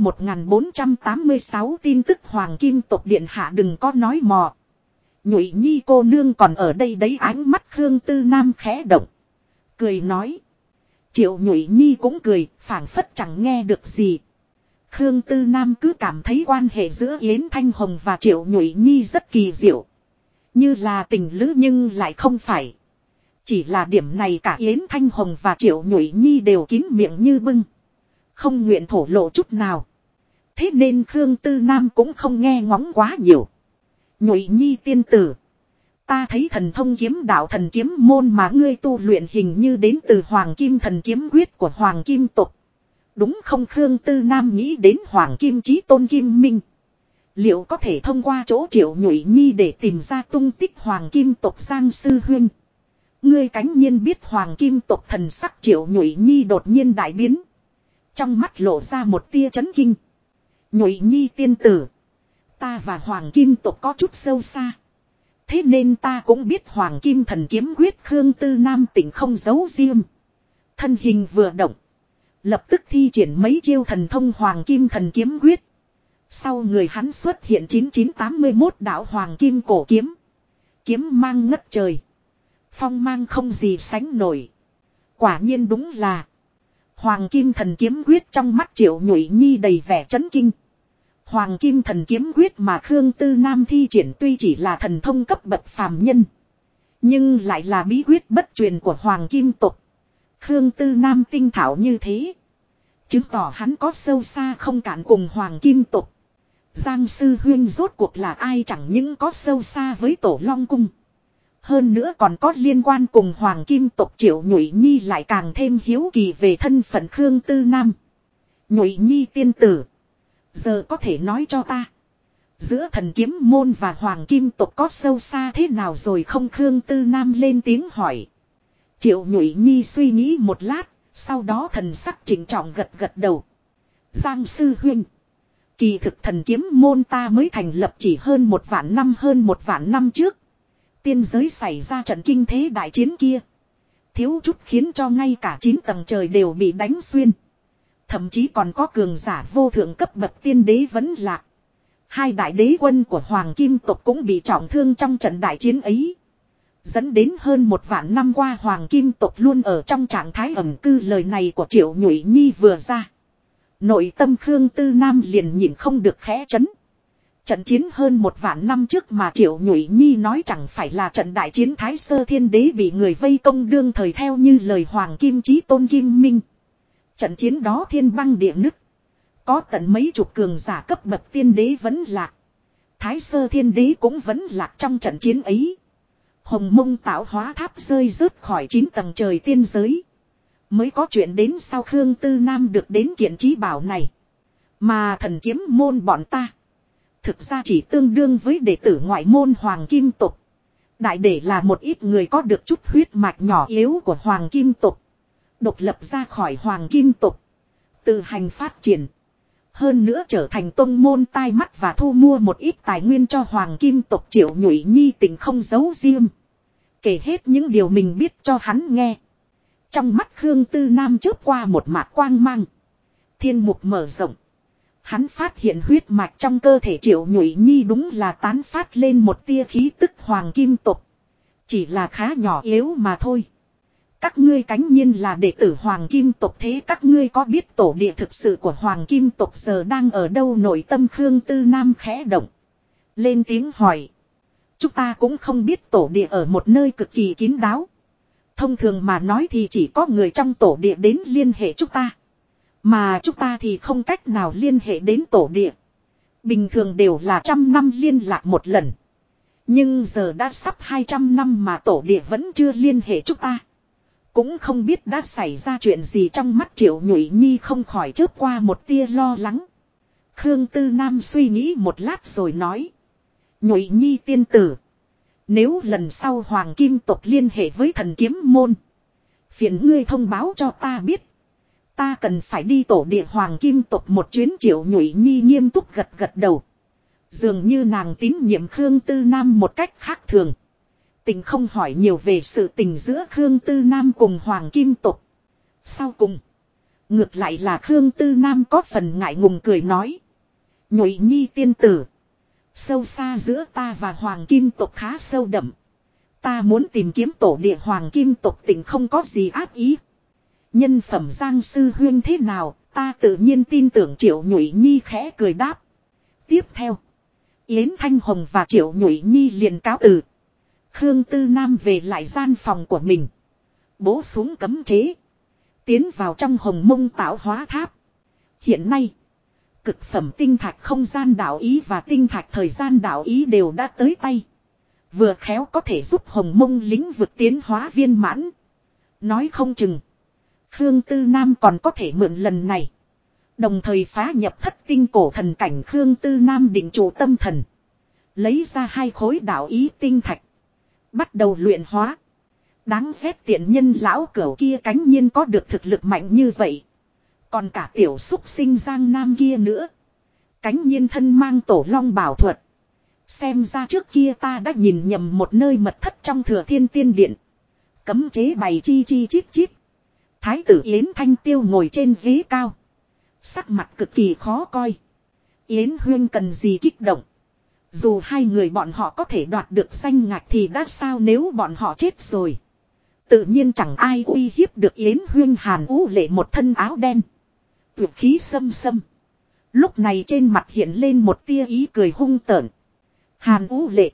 1486 tin tức Hoàng Kim tộc điện hạ đừng có nói mò. Nhụy Nhi cô nương còn ở đây đấy. Ánh mắt Khương Tư Nam khẽ động. Cười nói. Triệu Nhụy Nhi cũng cười, phảng phất chẳng nghe được gì. Khương Tư Nam cứ cảm thấy quan hệ giữa Yến Thanh Hồng và Triệu Nhụy Nhi rất kỳ diệu. Như là tình lữ nhưng lại không phải. Chỉ là điểm này cả Yến Thanh Hồng và Triệu Nhụy Nhi đều kín miệng như bưng. Không nguyện thổ lộ chút nào. Thế nên Khương Tư Nam cũng không nghe ngóng quá nhiều. Nhụy Nhi tiên tử. Ta thấy thần thông kiếm đạo thần kiếm môn mà ngươi tu luyện hình như đến từ Hoàng Kim thần kiếm quyết của Hoàng Kim tộc. Đúng không? Khương Tư Nam nghĩ đến Hoàng Kim Chí Tôn Kim Minh. Liệu có thể thông qua chỗ Triệu Nhụy Nhi để tìm ra tung tích Hoàng Kim tộc Giang Sư Huynh? Ngươi cánh nhiên biết Hoàng Kim tộc thần sắc. Triệu Nhụy Nhi đột nhiên đại biến. Trong mắt lộ ra một tia chấn kinh. Nhụy Nhi tiên tử. Ta và Hoàng Kim tộc có chút sâu xa. Thế nên ta cũng biết Hoàng Kim thần kiếm quyết. Khương Tư Nam tỉnh không giấu riêng. Thân hình vừa động. Lập tức thi triển mấy chiêu thần thông Hoàng Kim thần kiếm quyết. Sau người hắn xuất hiện 9981 đạo Hoàng Kim cổ kiếm. Kiếm mang ngất trời. Phong mang không gì sánh nổi. Quả nhiên đúng là Hoàng Kim thần kiếm quyết. Trong mắt Triệu Nhụy Nhi đầy vẻ chấn kinh. Hoàng Kim thần kiếm quyết mà Khương Tư Nam thi triển tuy chỉ là thần thông cấp bậc phàm nhân. Nhưng lại là bí quyết bất truyền của Hoàng Kim tộc. Khương Tư Nam tinh thảo như thế. Chứng tỏ hắn có sâu xa không cạn cùng Hoàng Kim tộc. Giang Sư Huynh rốt cuộc là ai? Chẳng những có sâu xa với Tổ Long Cung. Hơn nữa còn có liên quan cùng Hoàng Kim tộc. Triệu Nhụy Nhi lại càng thêm hiếu kỳ về thân phận Khương Tư Nam. Nhụy Nhi tiên tử. Giờ có thể nói cho ta. Giữa thần kiếm môn và Hoàng Kim tộc có sâu xa thế nào rồi không? Khương Tư Nam lên tiếng hỏi. Triệu Nhụy Nhi suy nghĩ một lát. Sau đó thần sắc chỉnh trọng gật gật đầu. Giang Sư Huynh. Kỳ thực thần kiếm môn ta mới thành lập chỉ hơn một vạn năm trước. Tiên giới xảy ra trận kinh thế đại chiến kia. Thiếu chút khiến cho ngay cả 9 tầng trời đều bị đánh xuyên. Thậm chí còn có cường giả vô thượng cấp bậc tiên đế vẫn lạc. 2 đại đế quân của Hoàng Kim tộc cũng bị trọng thương trong trận đại chiến ấy. Dẫn đến hơn 1 vạn năm qua Hoàng Kim tộc luôn ở trong trạng thái ẩn cư. Lời này của Triệu Nhụy Nhi vừa ra. Nội tâm Khương Tư Nam liền nhịn không được khẽ chấn. Trận chiến hơn 1 vạn năm trước mà Triệu Nhụy Nhi nói chẳng phải là trận đại chiến Thái Sơ Thiên Đế bị người vây công đương thời theo như lời Hoàng Kim Chí Tôn Kim Minh. Trận chiến đó thiên băng địa nứt. Có tận mấy chục cường giả cấp bậc tiên đế vẫn lạc. Thái Sơ Thiên Đế cũng vẫn lạc trong trận chiến ấy. Hồng Mông tạo hóa tháp rơi rớt khỏi 9 tầng trời tiên giới. Mới có chuyện đến sau Khương Tư Nam được đến kiện chí bảo này. Mà thần kiếm môn bọn ta. Thực ra chỉ tương đương với đệ tử ngoại môn Hoàng Kim tộc. Đại để là một ít người có được chút huyết mạch nhỏ yếu của Hoàng Kim tộc. Độc lập ra khỏi Hoàng Kim tộc. Tự hành phát triển. Hơn nữa trở thành tông môn tai mắt và thu mua một ít tài nguyên cho Hoàng Kim tộc. Triệu Nhụy Nhi tình không giấu riêng. Kể hết những điều mình biết cho hắn nghe. Trong mắt Khương Tư Nam chớp qua một mạt quang mang. Thiên mục mở rộng. Hắn phát hiện huyết mạch trong cơ thể Triệu Nhụy Nhi đúng là tán phát lên một tia khí tức Hoàng Kim tộc. Chỉ là khá nhỏ yếu mà thôi. Các ngươi cánh nhiên là đệ tử Hoàng Kim tộc, thế các ngươi có biết tổ địa thực sự của Hoàng Kim tộc giờ đang ở đâu? Nội tâm Khương Tư Nam khẽ động. Lên tiếng hỏi. Chúng ta cũng không biết, tổ địa ở một nơi cực kỳ kín đáo. Thông thường mà nói thì chỉ có người trong tổ địa đến liên hệ chúng ta. Mà chúng ta thì không cách nào liên hệ đến tổ địa. Bình thường đều là 100 năm liên lạc một lần. Nhưng giờ đã sắp 200 năm mà tổ địa vẫn chưa liên hệ chúng ta. Cũng không biết đã xảy ra chuyện gì. Trong mắt Triệu Nhụy Nhi không khỏi chớp qua một tia lo lắng. Khương Tư Nam suy nghĩ một lát rồi nói. Nhụy Nhi tiên tử. Nếu lần sau Hoàng Kim tộc liên hệ với thần kiếm môn. Phiền ngươi thông báo cho ta biết. Ta cần phải đi tổ địa hoàng kim tộc một chuyến. Triệu Nhụy Nhi nghiêm túc gật gật đầu. Dường như nàng tín nhiệm Khương Tư Nam một cách khác thường. Tình không hỏi nhiều về sự tình giữa Khương Tư Nam cùng hoàng kim tộc. Sau cùng. Ngược lại là Khương Tư Nam có phần ngại ngùng cười nói. Nhụy Nhi tiên tử. Sâu xa giữa ta và hoàng kim tộc khá sâu đậm. Ta muốn tìm kiếm tổ địa hoàng kim tộc tình không có gì ác ý. Nhân phẩm Giang sư huyên thế nào, ta tự nhiên tin tưởng. Triệu Nhụy Nhi khẽ cười đáp. Tiếp theo, Yến Thanh Hồng và Triệu Nhụy Nhi liền cáo từ. Khương Tư Nam về lại gian phòng của mình. Bố xuống cấm chế. Tiến vào trong Hồng Mông tạo hóa tháp. Hiện nay, cực phẩm tinh thạch không gian đạo ý và tinh thạch thời gian đạo ý đều đã tới tay. Vừa khéo có thể giúp Hồng Mông lĩnh vực tiến hóa viên mãn. Nói không chừng, Khương Tư Nam còn có thể mượn lần này. Đồng thời phá nhập thất tinh cổ thần cảnh. Khương Tư Nam định chủ tâm thần. Lấy ra 2 khối đạo ý tinh thạch. Bắt đầu luyện hóa. Đáng ghét tiện nhân lão cẩu kia cánh nhiên có được thực lực mạnh như vậy. Còn cả tiểu xúc sinh Giang Nam kia nữa. Cánh nhiên thân mang tổ long bảo thuật. Xem ra trước kia ta đã nhìn nhầm một nơi mật thất trong Thừa Thiên Tiên Điện. Cấm chế bày chi chi chít chít. Thái tử Yến Thanh Tiêu ngồi trên ghế cao. Sắc mặt cực kỳ khó coi. Yến Huyên cần gì kích động. Dù 2 người bọn họ có thể đoạt được danh ngạch thì đã sao nếu bọn họ chết rồi. Tự nhiên chẳng ai uy hiếp được Yến Huyên. Hàn Ú Lệ một thân áo đen. Tuyệt khí xâm xâm. Lúc này trên mặt hiện lên một tia ý cười hung tợn. Hàn Ú Lệ.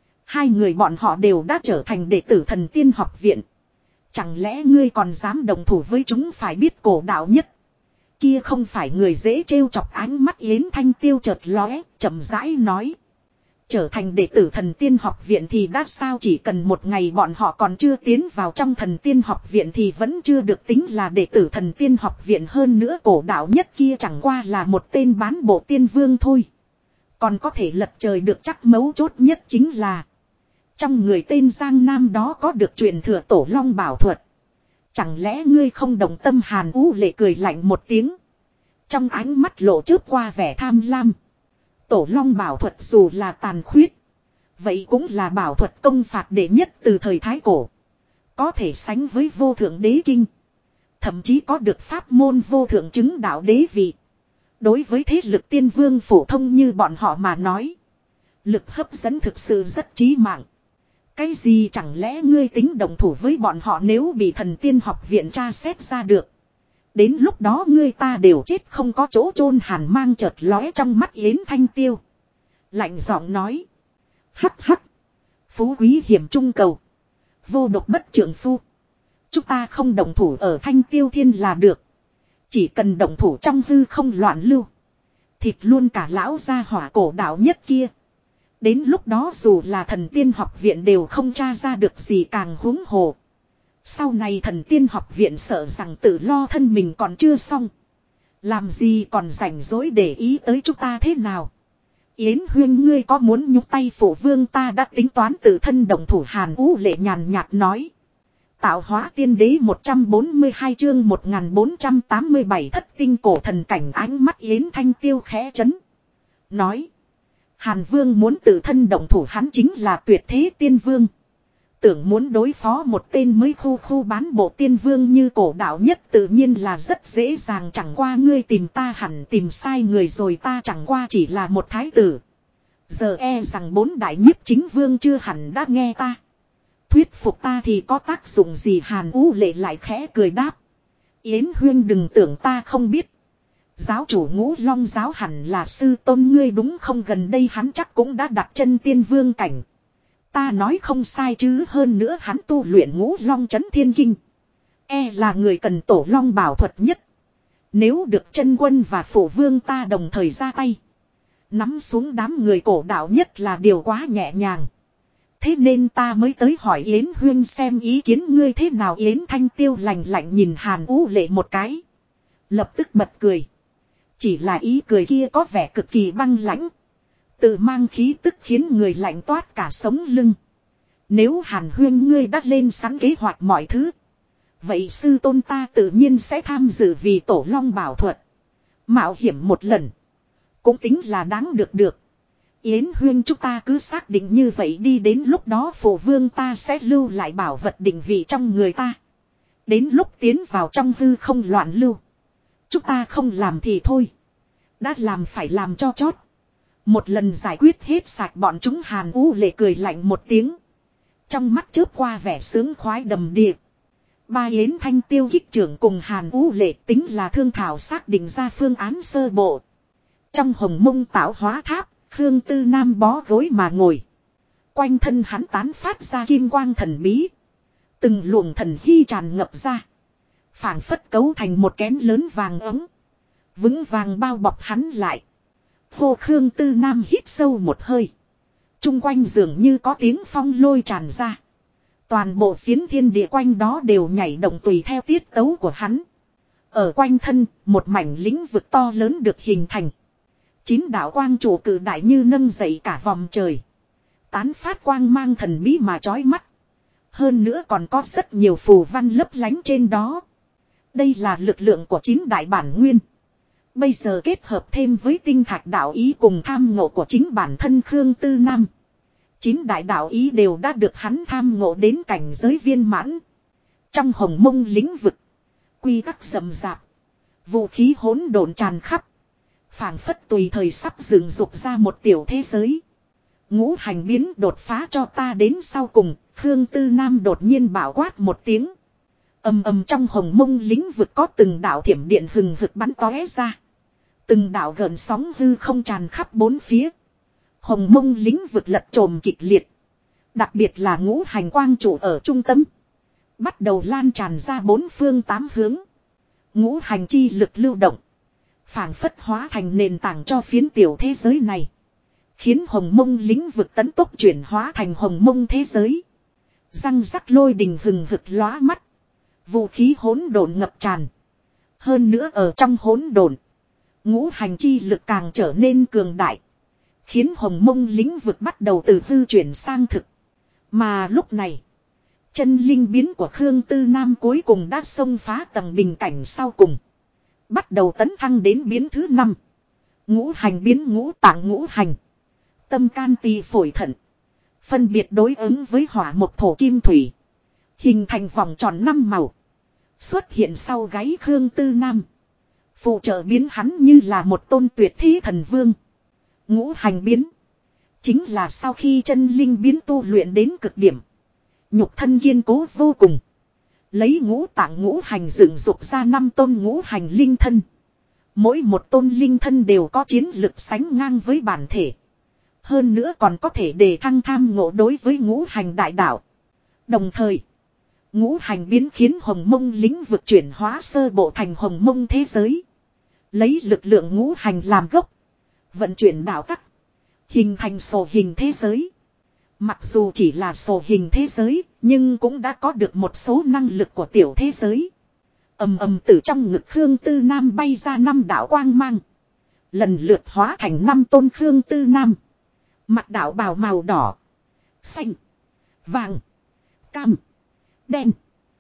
2 người bọn họ đều đã trở thành đệ tử Thần Tiên học viện. Chẳng lẽ ngươi còn dám đồng thủ với chúng? Phải biết cổ đạo nhất. Kia không phải người dễ trêu chọc. Ánh mắt Yến Thanh Tiêu chợt lóe, chậm rãi nói. Trở thành đệ tử Thần Tiên học viện thì đã sao? Chỉ cần một ngày bọn họ còn chưa tiến vào trong Thần Tiên học viện thì vẫn chưa được tính là đệ tử Thần Tiên học viện. Hơn nữa cổ đạo nhất kia chẳng qua là một tên bán bộ tiên vương thôi. Còn có thể lật trời được chắc. Mấu chốt nhất chính là trong người tên Giang Nam đó có được truyền thừa tổ long bảo thuật. Chẳng lẽ ngươi không đồng tâm? Hàn Ú Lệ cười lạnh một tiếng. Trong ánh mắt lộ chớp qua vẻ tham lam. Tổ long bảo thuật dù là tàn khuyết, vậy cũng là bảo thuật công phạt đệ nhất từ thời Thái Cổ. Có thể sánh với vô thượng đế kinh. Thậm chí có được pháp môn vô thượng chứng đạo đế vị. Đối với thế lực tiên vương phổ thông như bọn họ mà nói, lực hấp dẫn thực sự rất chí mạng. Cái gì chẳng lẽ ngươi tính đồng thủ với bọn họ? Nếu bị Thần Tiên học viện tra xét ra được, đến lúc đó ngươi ta đều chết không có chỗ chôn. Hàn mang chợt lóe trong mắt Yến Thanh Tiêu. Lạnh giọng nói. Hắc hắc. Phú quý hiểm trung cầu. Vô độc bất trưởng phu. Chúng ta không đồng thủ ở Thanh Tiêu Thiên là được. Chỉ cần đồng thủ trong hư không loạn lưu. Thịt luôn cả lão gia hỏa cổ đạo nhất kia. Đến lúc đó dù là Thần Tiên học viện đều không tra ra được gì, càng huống hồ. Sau này Thần Tiên học viện sợ rằng tự lo thân mình còn chưa xong. Làm gì còn rảnh rỗi để ý tới chúng ta thế nào? Yến Huyên, ngươi có muốn nhúc tay phụ vương? Ta đã tính toán tự thân đồng thủ. Hàn Ú Lệ nhàn nhạt nói. Tạo hóa tiên đế 142 chương 1487 thất tinh cổ thần cảnh. Ánh mắt Yến Thanh Tiêu khẽ chấn. Nói. Hàn Vương muốn tự thân đồng thủ, hắn chính là tuyệt thế tiên vương. Tưởng muốn đối phó một tên mới khu bán bộ tiên vương như cổ đạo nhất tự nhiên là rất dễ dàng. Chẳng qua ngươi tìm ta hẳn tìm sai người rồi. Ta chẳng qua chỉ là một thái tử. Giờ e rằng 4 đại nhiếp chính vương chưa hẳn đã nghe ta. Thuyết phục ta thì có tác dụng gì? Hàn Ú Lệ lại khẽ cười đáp. Yến Huyên đừng tưởng ta không biết. Giáo chủ Ngũ Long giáo hẳn là sư tôn ngươi đúng không? Gần đây hắn chắc cũng đã đặt chân tiên vương cảnh. Ta nói không sai chứ? Hơn nữa hắn tu luyện Ngũ Long Chấn Thiên Kinh. E là người cần tổ long bảo thuật nhất. Nếu được chân quân và phụ vương ta đồng thời ra tay, nắm xuống đám người cổ đạo nhất là điều quá nhẹ nhàng. Thế nên ta mới tới hỏi Yến Huyên xem ý kiến ngươi thế nào. Yến Thanh Tiêu lạnh lạnh nhìn Hàn Ú Lệ một cái. Lập tức bật cười. Chỉ là ý cười kia có vẻ cực kỳ băng lãnh. Tự mang khí tức khiến người lạnh toát cả sống lưng. Nếu Hàn Huyên ngươi đã lên sẵn kế hoạch mọi thứ, Vậy sư tôn ta tự nhiên sẽ tham dự vì tổ long bảo thuật. Mạo hiểm một lần. Cũng tính là đáng được. Yến Huyên chúng ta cứ xác định như vậy đi, đến lúc đó phụ vương ta sẽ lưu lại bảo vật định vị trong người ta. Đến lúc tiến vào trong hư không loạn lưu. Chúng ta không làm thì thôi. Đã làm phải làm cho chót. Một lần giải quyết hết sạch bọn chúng. Hàn Vũ Lệ cười lạnh một tiếng. Trong mắt chớp qua vẻ sướng khoái đầm đìa. Ba Yến Thanh Tiêu kích trưởng cùng Hàn Vũ Lệ tính là thương thảo xác định ra phương án sơ bộ. Trong hồng mông tạo hóa tháp, Khương Tư Nam bó gối mà ngồi. Quanh thân hắn tán phát ra kim quang thần bí. Từng luồng thần hy tràn ngập ra. Phảng phất cấu thành một kén lớn vàng ấm. Vững vàng bao bọc hắn lại. Hô Khương Tư Nam hít sâu một hơi. Trung quanh dường như có tiếng phong lôi tràn ra. Toàn bộ phiến thiên địa quanh đó đều nhảy động tùy theo tiết tấu của hắn. Ở quanh thân, một mảnh lĩnh vực to lớn được hình thành. 9 đạo quang trụ cử đại như nâng dậy cả vòng trời. Tán phát quang mang thần bí mà chói mắt. Hơn nữa còn có rất nhiều phù văn lấp lánh trên đó. Đây là lực lượng của 9 đại bản nguyên. Bây giờ kết hợp thêm với tinh thạch đạo ý cùng tham ngộ của chính bản thân Khương Tư Nam. 9 đại đạo ý đều đã được hắn tham ngộ đến cảnh giới viên mãn. Trong hồng mông lĩnh vực. Quy tắc rậm rạp. Vũ khí hỗn độn tràn khắp. Phảng phất tùy thời sắp dựng dục ra một tiểu thế giới. Ngũ hành biến đột phá cho ta đến sau cùng. Khương Tư Nam đột nhiên bảo quát một tiếng. Ầm ầm trong hồng mông lĩnh vực có từng đạo thiểm điện hừng hực bắn tóe ra. Từng đạo gợn sóng hư không tràn khắp bốn phía. Hồng mông lĩnh vực lật trồm kịch liệt. Đặc biệt là ngũ hành quang trụ ở trung tâm. Bắt đầu lan tràn ra bốn phương tám hướng. Ngũ hành chi lực lưu động. Phảng phất hóa thành nền tảng cho phiến tiểu thế giới này. Khiến hồng mông lĩnh vực tấn tốc chuyển hóa thành hồng mông thế giới. Răng rắc lôi đình hừng hực lóa mắt. Vũ khí hỗn độn ngập tràn. Hơn nữa ở trong hỗn độn, ngũ hành chi lực càng trở nên cường đại. Khiến hồng mông lĩnh vực bắt đầu từ hư chuyển sang thực. Mà lúc này, chân linh biến của Khương Tư Nam cuối cùng đã xông phá tầng bình cảnh sau cùng. Bắt đầu tấn thăng đến biến thứ 5. Ngũ hành biến ngũ tạng ngũ hành. Tâm can tỳ phổi thận. Phân biệt đối ứng với hỏa mộc thổ kim thủy. Hình thành vòng tròn 5 màu. Xuất hiện sau gáy Khương Tư Nam. Phụ trợ biến hắn như là một tôn tuyệt thế thần vương. Ngũ hành biến. Chính là sau khi chân linh biến tu luyện đến cực điểm. Nhục thân kiên cố vô cùng. Lấy ngũ tạng ngũ hành dựng dục ra 5 tôn ngũ hành linh thân. Mỗi một tôn linh thân đều có chiến lực sánh ngang với bản thể. Hơn nữa còn có thể đề thăng tham ngộ đối với ngũ hành đại đạo. Đồng thời, ngũ hành biến khiến hồng mông lĩnh vực chuyển hóa sơ bộ thành hồng mông thế giới. Lấy lực lượng ngũ hành làm gốc. Vận chuyển đạo tắc. Hình thành sổ hình thế giới. Mặc dù chỉ là sổ hình thế giới, nhưng cũng đã có được một số năng lực của tiểu thế giới. Ầm ầm từ trong ngực Khương Tư Nam bay ra 5 đạo quang mang. Lần lượt hóa thành 5 tôn Khương Tư Nam. Mặc đạo bào màu đỏ, xanh, vàng, cam, đen.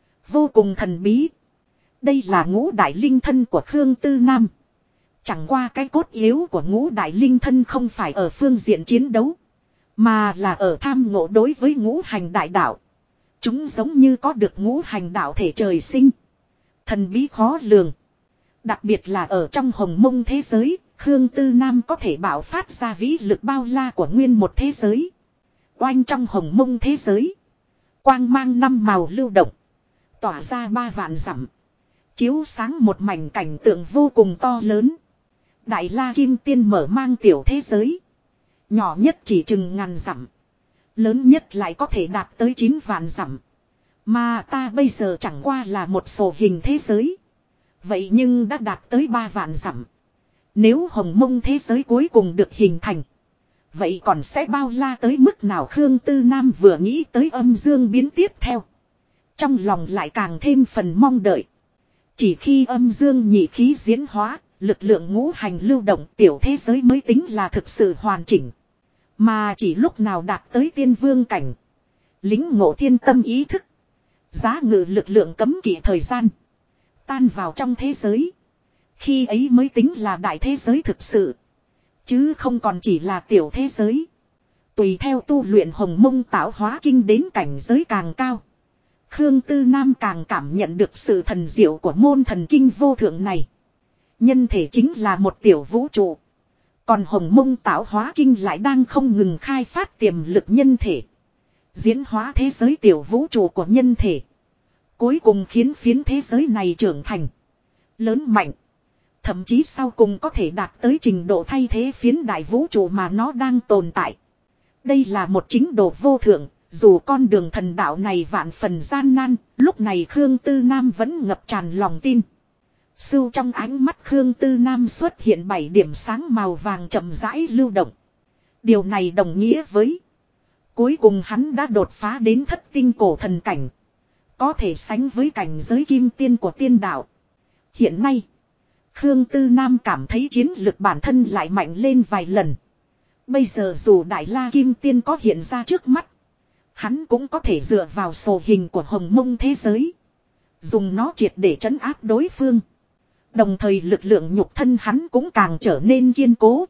Vô cùng thần bí. Đây là ngũ đại linh thân của Khương Tư Nam. Chẳng qua cái cốt yếu của ngũ đại linh thân không phải ở phương diện chiến đấu. Mà là ở tham ngộ đối với ngũ hành đại đạo. Chúng giống như có được ngũ hành đạo thể trời sinh. Thần bí khó lường. Đặc biệt là ở trong hồng mông thế giới, Khương Tư Nam có thể bạo phát ra vĩ lực bao la của nguyên một thế giới. Oanh trong hồng mông thế giới. Quang mang 5 màu lưu động. Tỏa ra 3 vạn dặm. Chiếu sáng một mảnh cảnh tượng vô cùng to lớn. Đại La Kim Tiên mở mang tiểu thế giới. Nhỏ nhất chỉ chừng ngàn dặm. Lớn nhất lại có thể đạt tới 9 vạn dặm. Mà ta bây giờ chẳng qua là một sổ hình thế giới. Vậy nhưng đã đạt tới 3 vạn dặm. Nếu hồng mông thế giới cuối cùng được hình thành. Vậy còn sẽ bao la tới mức nào? Khương Tư Nam vừa nghĩ tới âm dương biến tiếp theo. Trong lòng lại càng thêm phần mong đợi. Chỉ khi âm dương nhị khí diễn hóa, lực lượng ngũ hành lưu động tiểu thế giới mới tính là thực sự hoàn chỉnh. Mà chỉ lúc nào đạt tới tiên vương cảnh. Lính ngộ thiên tâm ý thức. Giá ngự lực lượng cấm kỵ thời gian. Tan vào trong thế giới. Khi ấy mới tính là đại thế giới thực sự. Chứ không còn chỉ là tiểu thế giới. Tùy theo tu luyện hồng mông tạo hóa kinh đến cảnh giới càng cao. Khương Tư Nam càng cảm nhận được sự thần diệu của môn thần kinh vô thượng này. Nhân thể chính là một tiểu vũ trụ. Còn hồng mông tạo hóa kinh lại đang không ngừng khai phát tiềm lực nhân thể. Diễn hóa thế giới tiểu vũ trụ của nhân thể. Cuối cùng khiến phiến thế giới này trưởng thành. Lớn mạnh. Thậm chí sau cùng có thể đạt tới trình độ thay thế phiến đại vũ trụ mà nó đang tồn tại. Đây là một chính độ vô thượng. Dù con đường thần đạo này vạn phần gian nan. Lúc này Khương Tư Nam vẫn ngập tràn lòng tin. Sưu trong ánh mắt Khương Tư Nam xuất hiện 7 điểm sáng màu vàng chậm rãi lưu động. Điều này đồng nghĩa với cuối cùng hắn đã đột phá đến thất tinh cổ thần cảnh. Có thể sánh với cảnh giới kim tiên của tiên đạo. Hiện nay, Khương Tư Nam cảm thấy chiến lực bản thân lại mạnh lên vài lần. Bây giờ dù Đại La Kim Tiên có hiện ra trước mắt, hắn cũng có thể dựa vào sổ hình của hồng mông thế giới. Dùng nó triệt để trấn áp đối phương. Đồng thời lực lượng nhục thân hắn cũng càng trở nên kiên cố.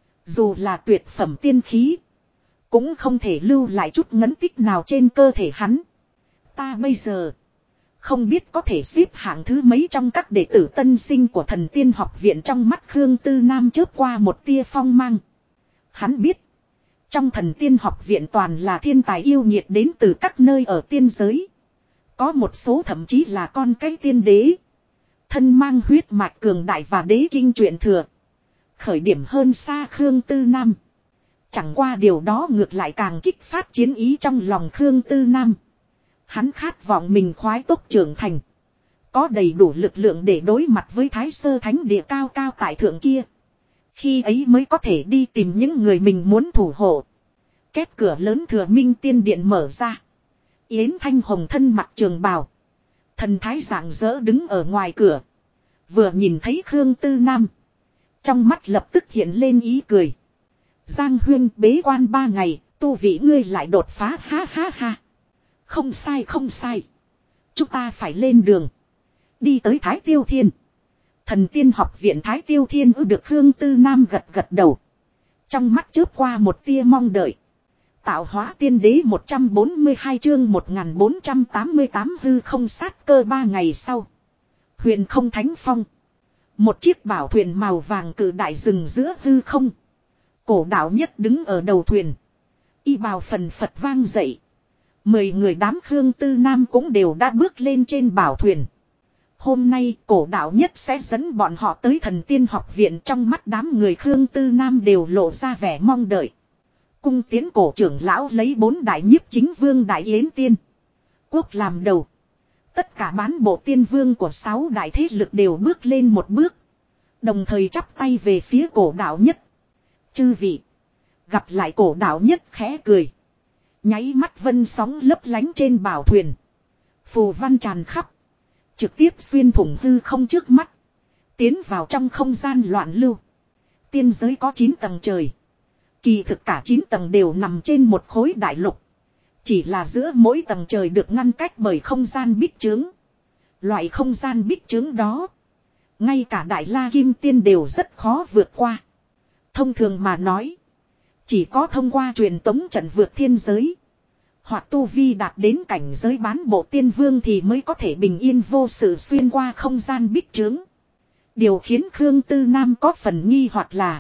Dù là tuyệt phẩm tiên khí, cũng không thể lưu lại chút ngấn tích nào trên cơ thể hắn. Ta bây giờ không biết có thể xếp hạng thứ mấy trong các đệ tử tân sinh của Thần Tiên học viện. Trong mắt Khương Tư Nam chớp qua một tia phong mang. Hắn biết, trong Thần Tiên học viện toàn là thiên tài yêu nghiệt đến từ các nơi ở tiên giới. Có một số thậm chí là con cái tiên đế. Thân mang huyết mạch cường đại và đế kinh truyền thừa. Khởi điểm hơn xa Khương Tư Nam. Chẳng qua điều đó ngược lại càng kích phát chiến ý trong lòng Khương Tư Nam. Hắn khát vọng mình khoái tốc trưởng thành. Có đầy đủ lực lượng để đối mặt với Thái Sơ Thánh Địa cao cao tại thượng kia. Khi ấy mới có thể đi tìm những người mình muốn thủ hộ. Két cửa lớn Thừa Minh Tiên Điện mở ra. Yến Thanh Hồng thân mặc trường bào. Thần thái rạng rỡ đứng ở ngoài cửa. Vừa nhìn thấy Khương Tư Nam, trong mắt lập tức hiện lên ý cười. Giang Huyên bế quan 3 ngày, tu vị ngươi lại đột phá, ha ha ha. Không sai không sai. Chúng ta phải lên đường. Đi tới Thái Tiêu Thiên. Thần Tiên học viện Thái Tiêu Thiên được Khương Tư Nam gật gật đầu. Trong mắt chớp qua một tia mong đợi. Tạo hóa tiên đế 142 chương 1488 hư không sát cơ 3 ngày sau. Huyền không thánh phong. Một chiếc bảo thuyền màu vàng cự đại rừng giữa hư không. Cổ đạo nhất đứng ở đầu thuyền. Y bào phần phật vang dậy. 10 người đám Khương Tư Nam cũng đều đã bước lên trên bảo thuyền. Hôm nay cổ đạo nhất sẽ dẫn bọn họ tới Thần Tiên học viện. Trong mắt đám người Khương Tư Nam đều lộ ra vẻ mong đợi. Cung tiến cổ trưởng lão lấy 4 đại nhiếp chính vương đại yến tiên quốc làm đầu. Tất cả bán bộ tiên vương của 6 đại thế lực đều bước lên một bước. Đồng thời chắp tay về phía cổ đạo nhất. Chư vị. Gặp lại cổ đạo nhất khẽ cười. Nháy mắt vân sóng lấp lánh trên bảo thuyền. Phù văn tràn khắp. Trực tiếp xuyên thủng hư không trước mắt. Tiến vào trong không gian loạn lưu. Tiên giới có 9 tầng trời. Kỳ thực cả 9 tầng đều nằm trên một khối đại lục. Chỉ là giữa mỗi tầng trời được ngăn cách bởi không gian bích chướng. Loại không gian bích chướng đó, ngay cả Đại La Kim Tiên đều rất khó vượt qua. Thông thường mà nói, chỉ có thông qua truyền tống trận vượt thiên giới, hoặc tu vi đạt đến cảnh giới bán bộ tiên vương thì mới có thể bình yên vô sự xuyên qua không gian bích chướng. Điều khiến Khương Tư Nam có phần nghi hoặc là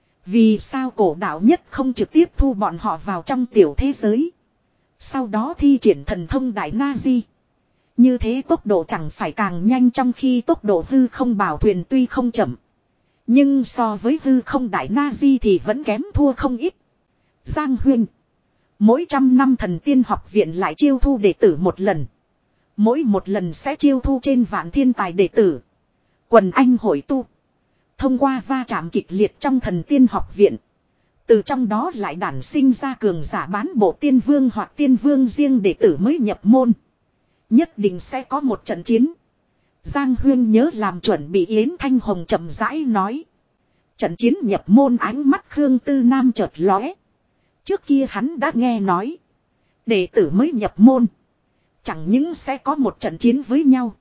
vì sao cổ đạo nhất không trực tiếp thu bọn họ vào trong tiểu thế giới, sau đó thi triển thần thông Đại Na Di. Như thế tốc độ chẳng phải càng nhanh, trong khi tốc độ hư không bảo thuyền tuy không chậm, nhưng so với hư không Đại Na Di thì vẫn kém thua không ít. Giang Huyên, mỗi 100 năm Thần Tiên học viện lại chiêu thu đệ tử một lần. Mỗi một lần sẽ chiêu thu trên vạn thiên tài đệ tử. Quần anh hội tu. Thông qua va chạm kịch liệt trong Thần Tiên học viện, từ trong đó lại đản sinh ra cường giả bán bộ tiên vương hoặc tiên vương riêng đệ tử mới nhập môn. Nhất định sẽ có một trận chiến. Giang Huyên nhớ làm chuẩn bị. Yến Thanh Hồng chậm rãi nói. Trận chiến nhập môn. Ánh mắt Khương Tư Nam chợt lóe. Trước kia hắn đã nghe nói, đệ tử mới nhập môn Chẳng những sẽ có một trận chiến với nhau.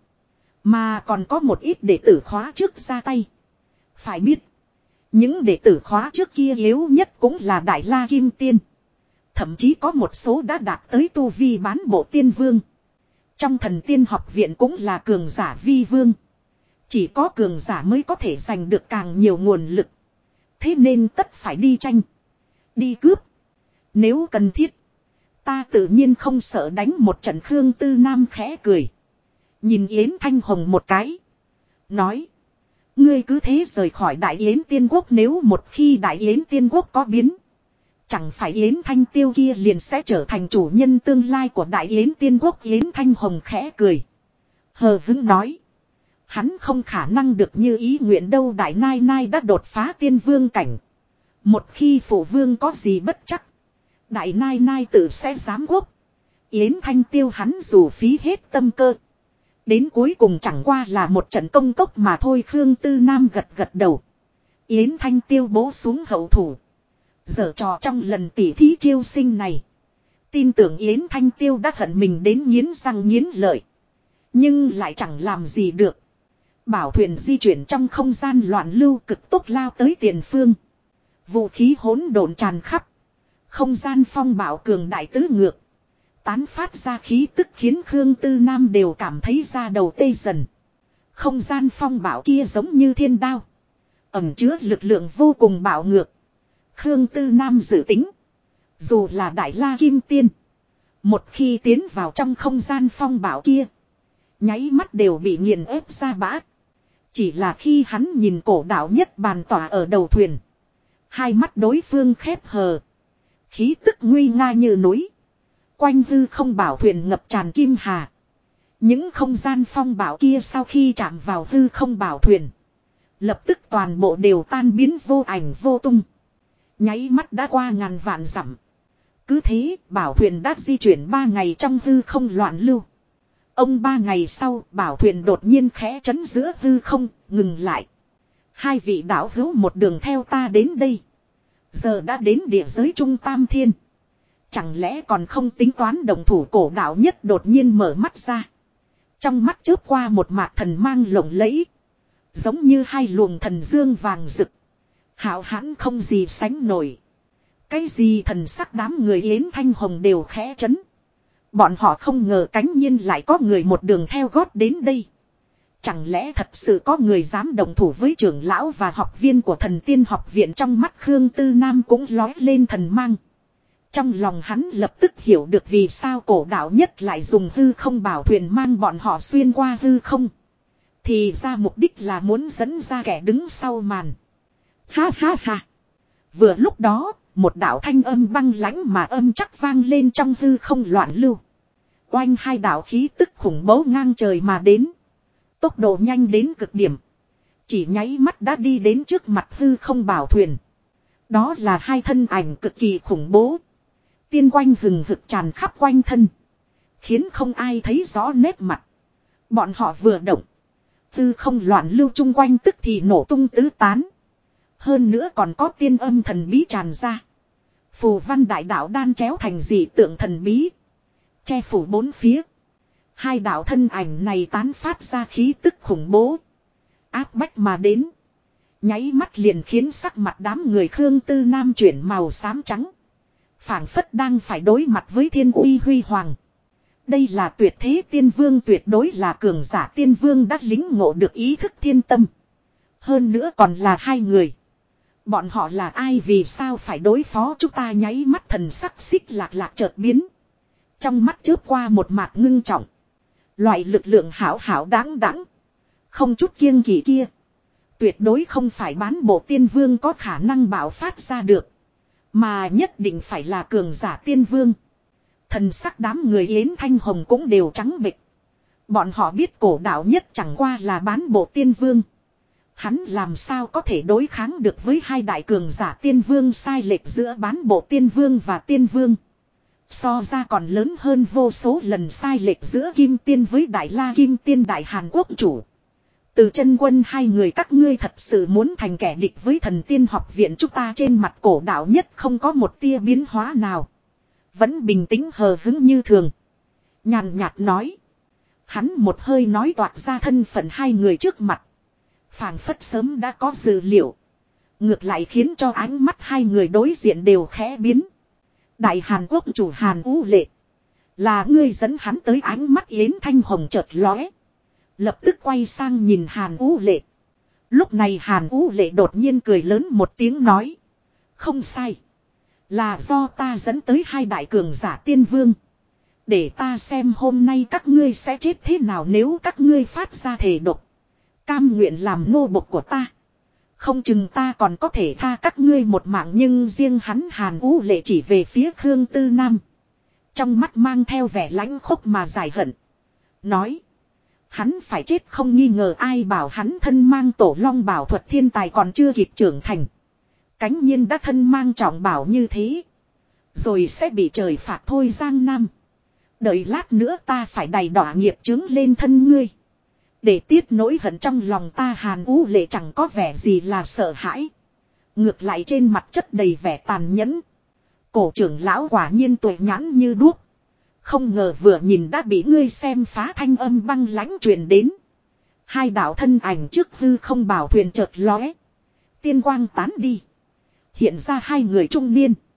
Mà còn có một ít đệ tử khóa trước ra tay. Phải biết. Những đệ tử khóa trước kia yếu nhất cũng là Đại La Kim Tiên. Thậm chí có một số đã đạt tới tu vi bán bộ tiên vương. Trong thần tiên học viện cũng là cường giả vi vương. Chỉ có cường giả mới có thể giành được càng nhiều nguồn lực. Thế nên tất phải đi tranh. Đi cướp. Nếu cần thiết. Ta tự nhiên không sợ đánh một trận. Khương Tư Nam khẽ cười. Nhìn Yến Thanh Hồng một cái. Nói. Ngươi cứ thế rời khỏi Đại Yến Tiên Quốc, nếu một khi Đại Yến Tiên Quốc có biến. Chẳng phải Yến Thanh Tiêu kia liền sẽ trở thành chủ nhân tương lai của Đại Yến Tiên Quốc. Yến Thanh Hồng khẽ cười. Hờ hững nói. Hắn không khả năng được như ý nguyện đâu. Đại Nai Nai đã đột phá tiên vương cảnh. Một khi phụ vương có gì bất chắc. Đại Nai Nai tự sẽ giám quốc. Yến Thanh Tiêu hắn dù phí hết tâm cơ. Đến cuối cùng chẳng qua là một trận công cốc mà thôi. Khương Tư Nam gật gật đầu. Yến Thanh Tiêu bố xuống hậu thủ. Giở trò trong lần tỉ thí chiêu sinh này. Tin tưởng Yến Thanh Tiêu đã hận mình đến nghiến răng nghiến lợi. Nhưng lại chẳng làm gì được. Bảo thuyền di chuyển trong không gian loạn lưu cực tốc lao tới tiền phương. Vũ khí hỗn độn tràn khắp. Không gian phong bạo cường đại tứ ngược. Tán phát ra khí tức khiến Khương Tư Nam đều cảm thấy da đầu tê dần. Không gian phong bạo kia giống như thiên đao. Ẩn chứa lực lượng vô cùng bạo ngược. Khương Tư Nam dự tính. Dù là Đại La Kim Tiên. Một khi tiến vào trong không gian phong bạo kia. Nháy mắt đều bị nghiền ép ra bã. Chỉ là khi hắn nhìn cổ đạo nhất bàn tỏa ở đầu thuyền. Hai mắt đối phương khép hờ. Khí tức nguy nga như núi. Quanh hư không bảo thuyền ngập tràn kim hà. Những không gian phong bảo kia sau khi chạm vào hư không bảo thuyền. Lập tức toàn bộ đều tan biến vô ảnh vô tung. Nháy mắt đã qua ngàn vạn dặm. Cứ thế bảo thuyền đã di chuyển 3 ngày trong hư không loạn lưu. Ông 3 ngày sau bảo thuyền đột nhiên khẽ chấn giữa hư không, ngừng lại. Hai vị đạo hữu một đường theo ta đến đây. Giờ đã đến địa giới Trung Tam Thiên. Chẳng lẽ còn không tính toán đồng thủ? Cổ đạo nhất đột nhiên mở mắt ra. Trong mắt chớp qua một mạt thần mang lộng lẫy. Giống như hai luồng thần dương vàng rực. Hạo hãn không gì sánh nổi. Cái gì thần sắc đám người Yến Thanh Hồng đều khẽ chấn. Bọn họ không ngờ cánh nhiên lại có người một đường theo gót đến đây. Chẳng lẽ thật sự có người dám đồng thủ với trưởng lão và học viên của thần tiên học viện? Trong mắt Khương Tư Nam cũng lói lên thần mang. Trong lòng hắn lập tức hiểu được vì sao cổ đạo nhất lại dùng hư không bảo thuyền mang bọn họ xuyên qua hư không. Thì ra mục đích là muốn dẫn ra kẻ đứng sau màn. Ha ha ha. Vừa lúc đó, một đạo thanh âm băng lãnh mà âm chắc vang lên trong hư không loạn lưu. Oanh, hai đạo khí tức khủng bố ngang trời mà đến. Tốc độ nhanh đến cực điểm. Chỉ nháy mắt đã đi đến trước mặt hư không bảo thuyền. Đó là hai thân ảnh cực kỳ khủng bố. Tiên quanh hừng hực tràn khắp quanh thân. Khiến không ai thấy rõ nét mặt. Bọn họ vừa động. Hư không loạn lưu chung quanh tức thì nổ tung tứ tán. Hơn nữa còn có tiên âm thần bí tràn ra. Phù văn đại đạo đan chéo thành dị tượng thần bí. Che phủ bốn phía. Hai đạo thân ảnh này tán phát ra khí tức khủng bố. Áp bách mà đến. Nháy mắt liền khiến sắc mặt đám người Khương Tư Nam chuyển màu xám trắng. Phảng phất đang phải đối mặt với thiên uy huy hoàng. Đây là tuyệt thế tiên vương, tuyệt đối là cường giả tiên vương đã lính ngộ được ý thức thiên tâm. Hơn nữa còn là hai người. Bọn họ là ai, vì sao phải đối phó chúng ta? Nháy mắt thần sắc Xích Lạc Lạc chợt biến. Trong mắt chớp qua một mạt ngưng trọng. Loại lực lượng hảo hảo đáng đáng. Không chút kiêng kỵ kia. Tuyệt đối không phải bán bộ tiên vương có khả năng bạo phát ra được. Mà nhất định phải là cường giả tiên vương. Thần sắc đám người Yến Thanh Hồng cũng đều trắng bệch. Bọn họ biết cổ đạo nhất chẳng qua là bán bộ tiên vương. Hắn làm sao có thể đối kháng được với hai đại cường giả tiên vương? Sai lệch giữa bán bộ tiên vương và tiên vương. So ra còn lớn hơn vô số lần sai lệch giữa Kim Tiên với Đại La Kim Tiên Đại Hàn Quốc chủ. Từ Chân Quân, hai người các ngươi thật sự muốn thành kẻ địch với thần tiên học viện chúng ta? Trên mặt cổ đạo nhất không có một tia biến hóa nào. Vẫn bình tĩnh hờ hững như thường. Nhàn nhạt nói. Hắn một hơi nói toạc ra thân phận hai người trước mặt. Phảng phất sớm đã có dự liệu. Ngược lại khiến cho ánh mắt hai người đối diện đều khẽ biến. Đại Hàn Quốc chủ Hàn Vũ Lệ. Là ngươi dẫn hắn tới, ánh mắt Yến Thanh Hồng chợt lóe. Lập tức quay sang nhìn Hàn Vũ Lệ. Lúc này Hàn Vũ Lệ đột nhiên cười lớn một tiếng nói. Không sai. Là do ta dẫn tới hai đại cường giả tiên vương. Để ta xem hôm nay các ngươi sẽ chết thế nào nếu các ngươi phát ra thể độc. Cam nguyện làm nô bộc của ta. Không chừng ta còn có thể tha các ngươi một mạng, nhưng riêng hắn Hàn Vũ Lệ chỉ về phía Khương Tư Nam. Trong mắt mang theo vẻ lãnh khốc mà dài hận. Nói. Hắn phải chết không nghi ngờ, ai bảo hắn thân mang tổ long bảo thuật thiên tài còn chưa kịp trưởng thành. Cánh nhiên đã thân mang trọng bảo như thế. Rồi sẽ bị trời phạt thôi Giang Nam. Đợi lát nữa ta phải đầy đọa nghiệp chướng lên thân ngươi. Để tiết nỗi hận trong lòng ta. Hàn Vũ Lệ chẳng có vẻ gì là sợ hãi. Ngược lại trên mặt chất đầy vẻ tàn nhẫn. Cổ trưởng lão quả nhiên tuệ nhãn như đuốc. Không ngờ vừa nhìn đã bị ngươi xem phá, thanh âm băng lãnh truyền đến. Hai đạo thân ảnh trước hư không bảo thuyền chợt lóe. Tiên quang tán đi. Hiện ra hai người trung niên.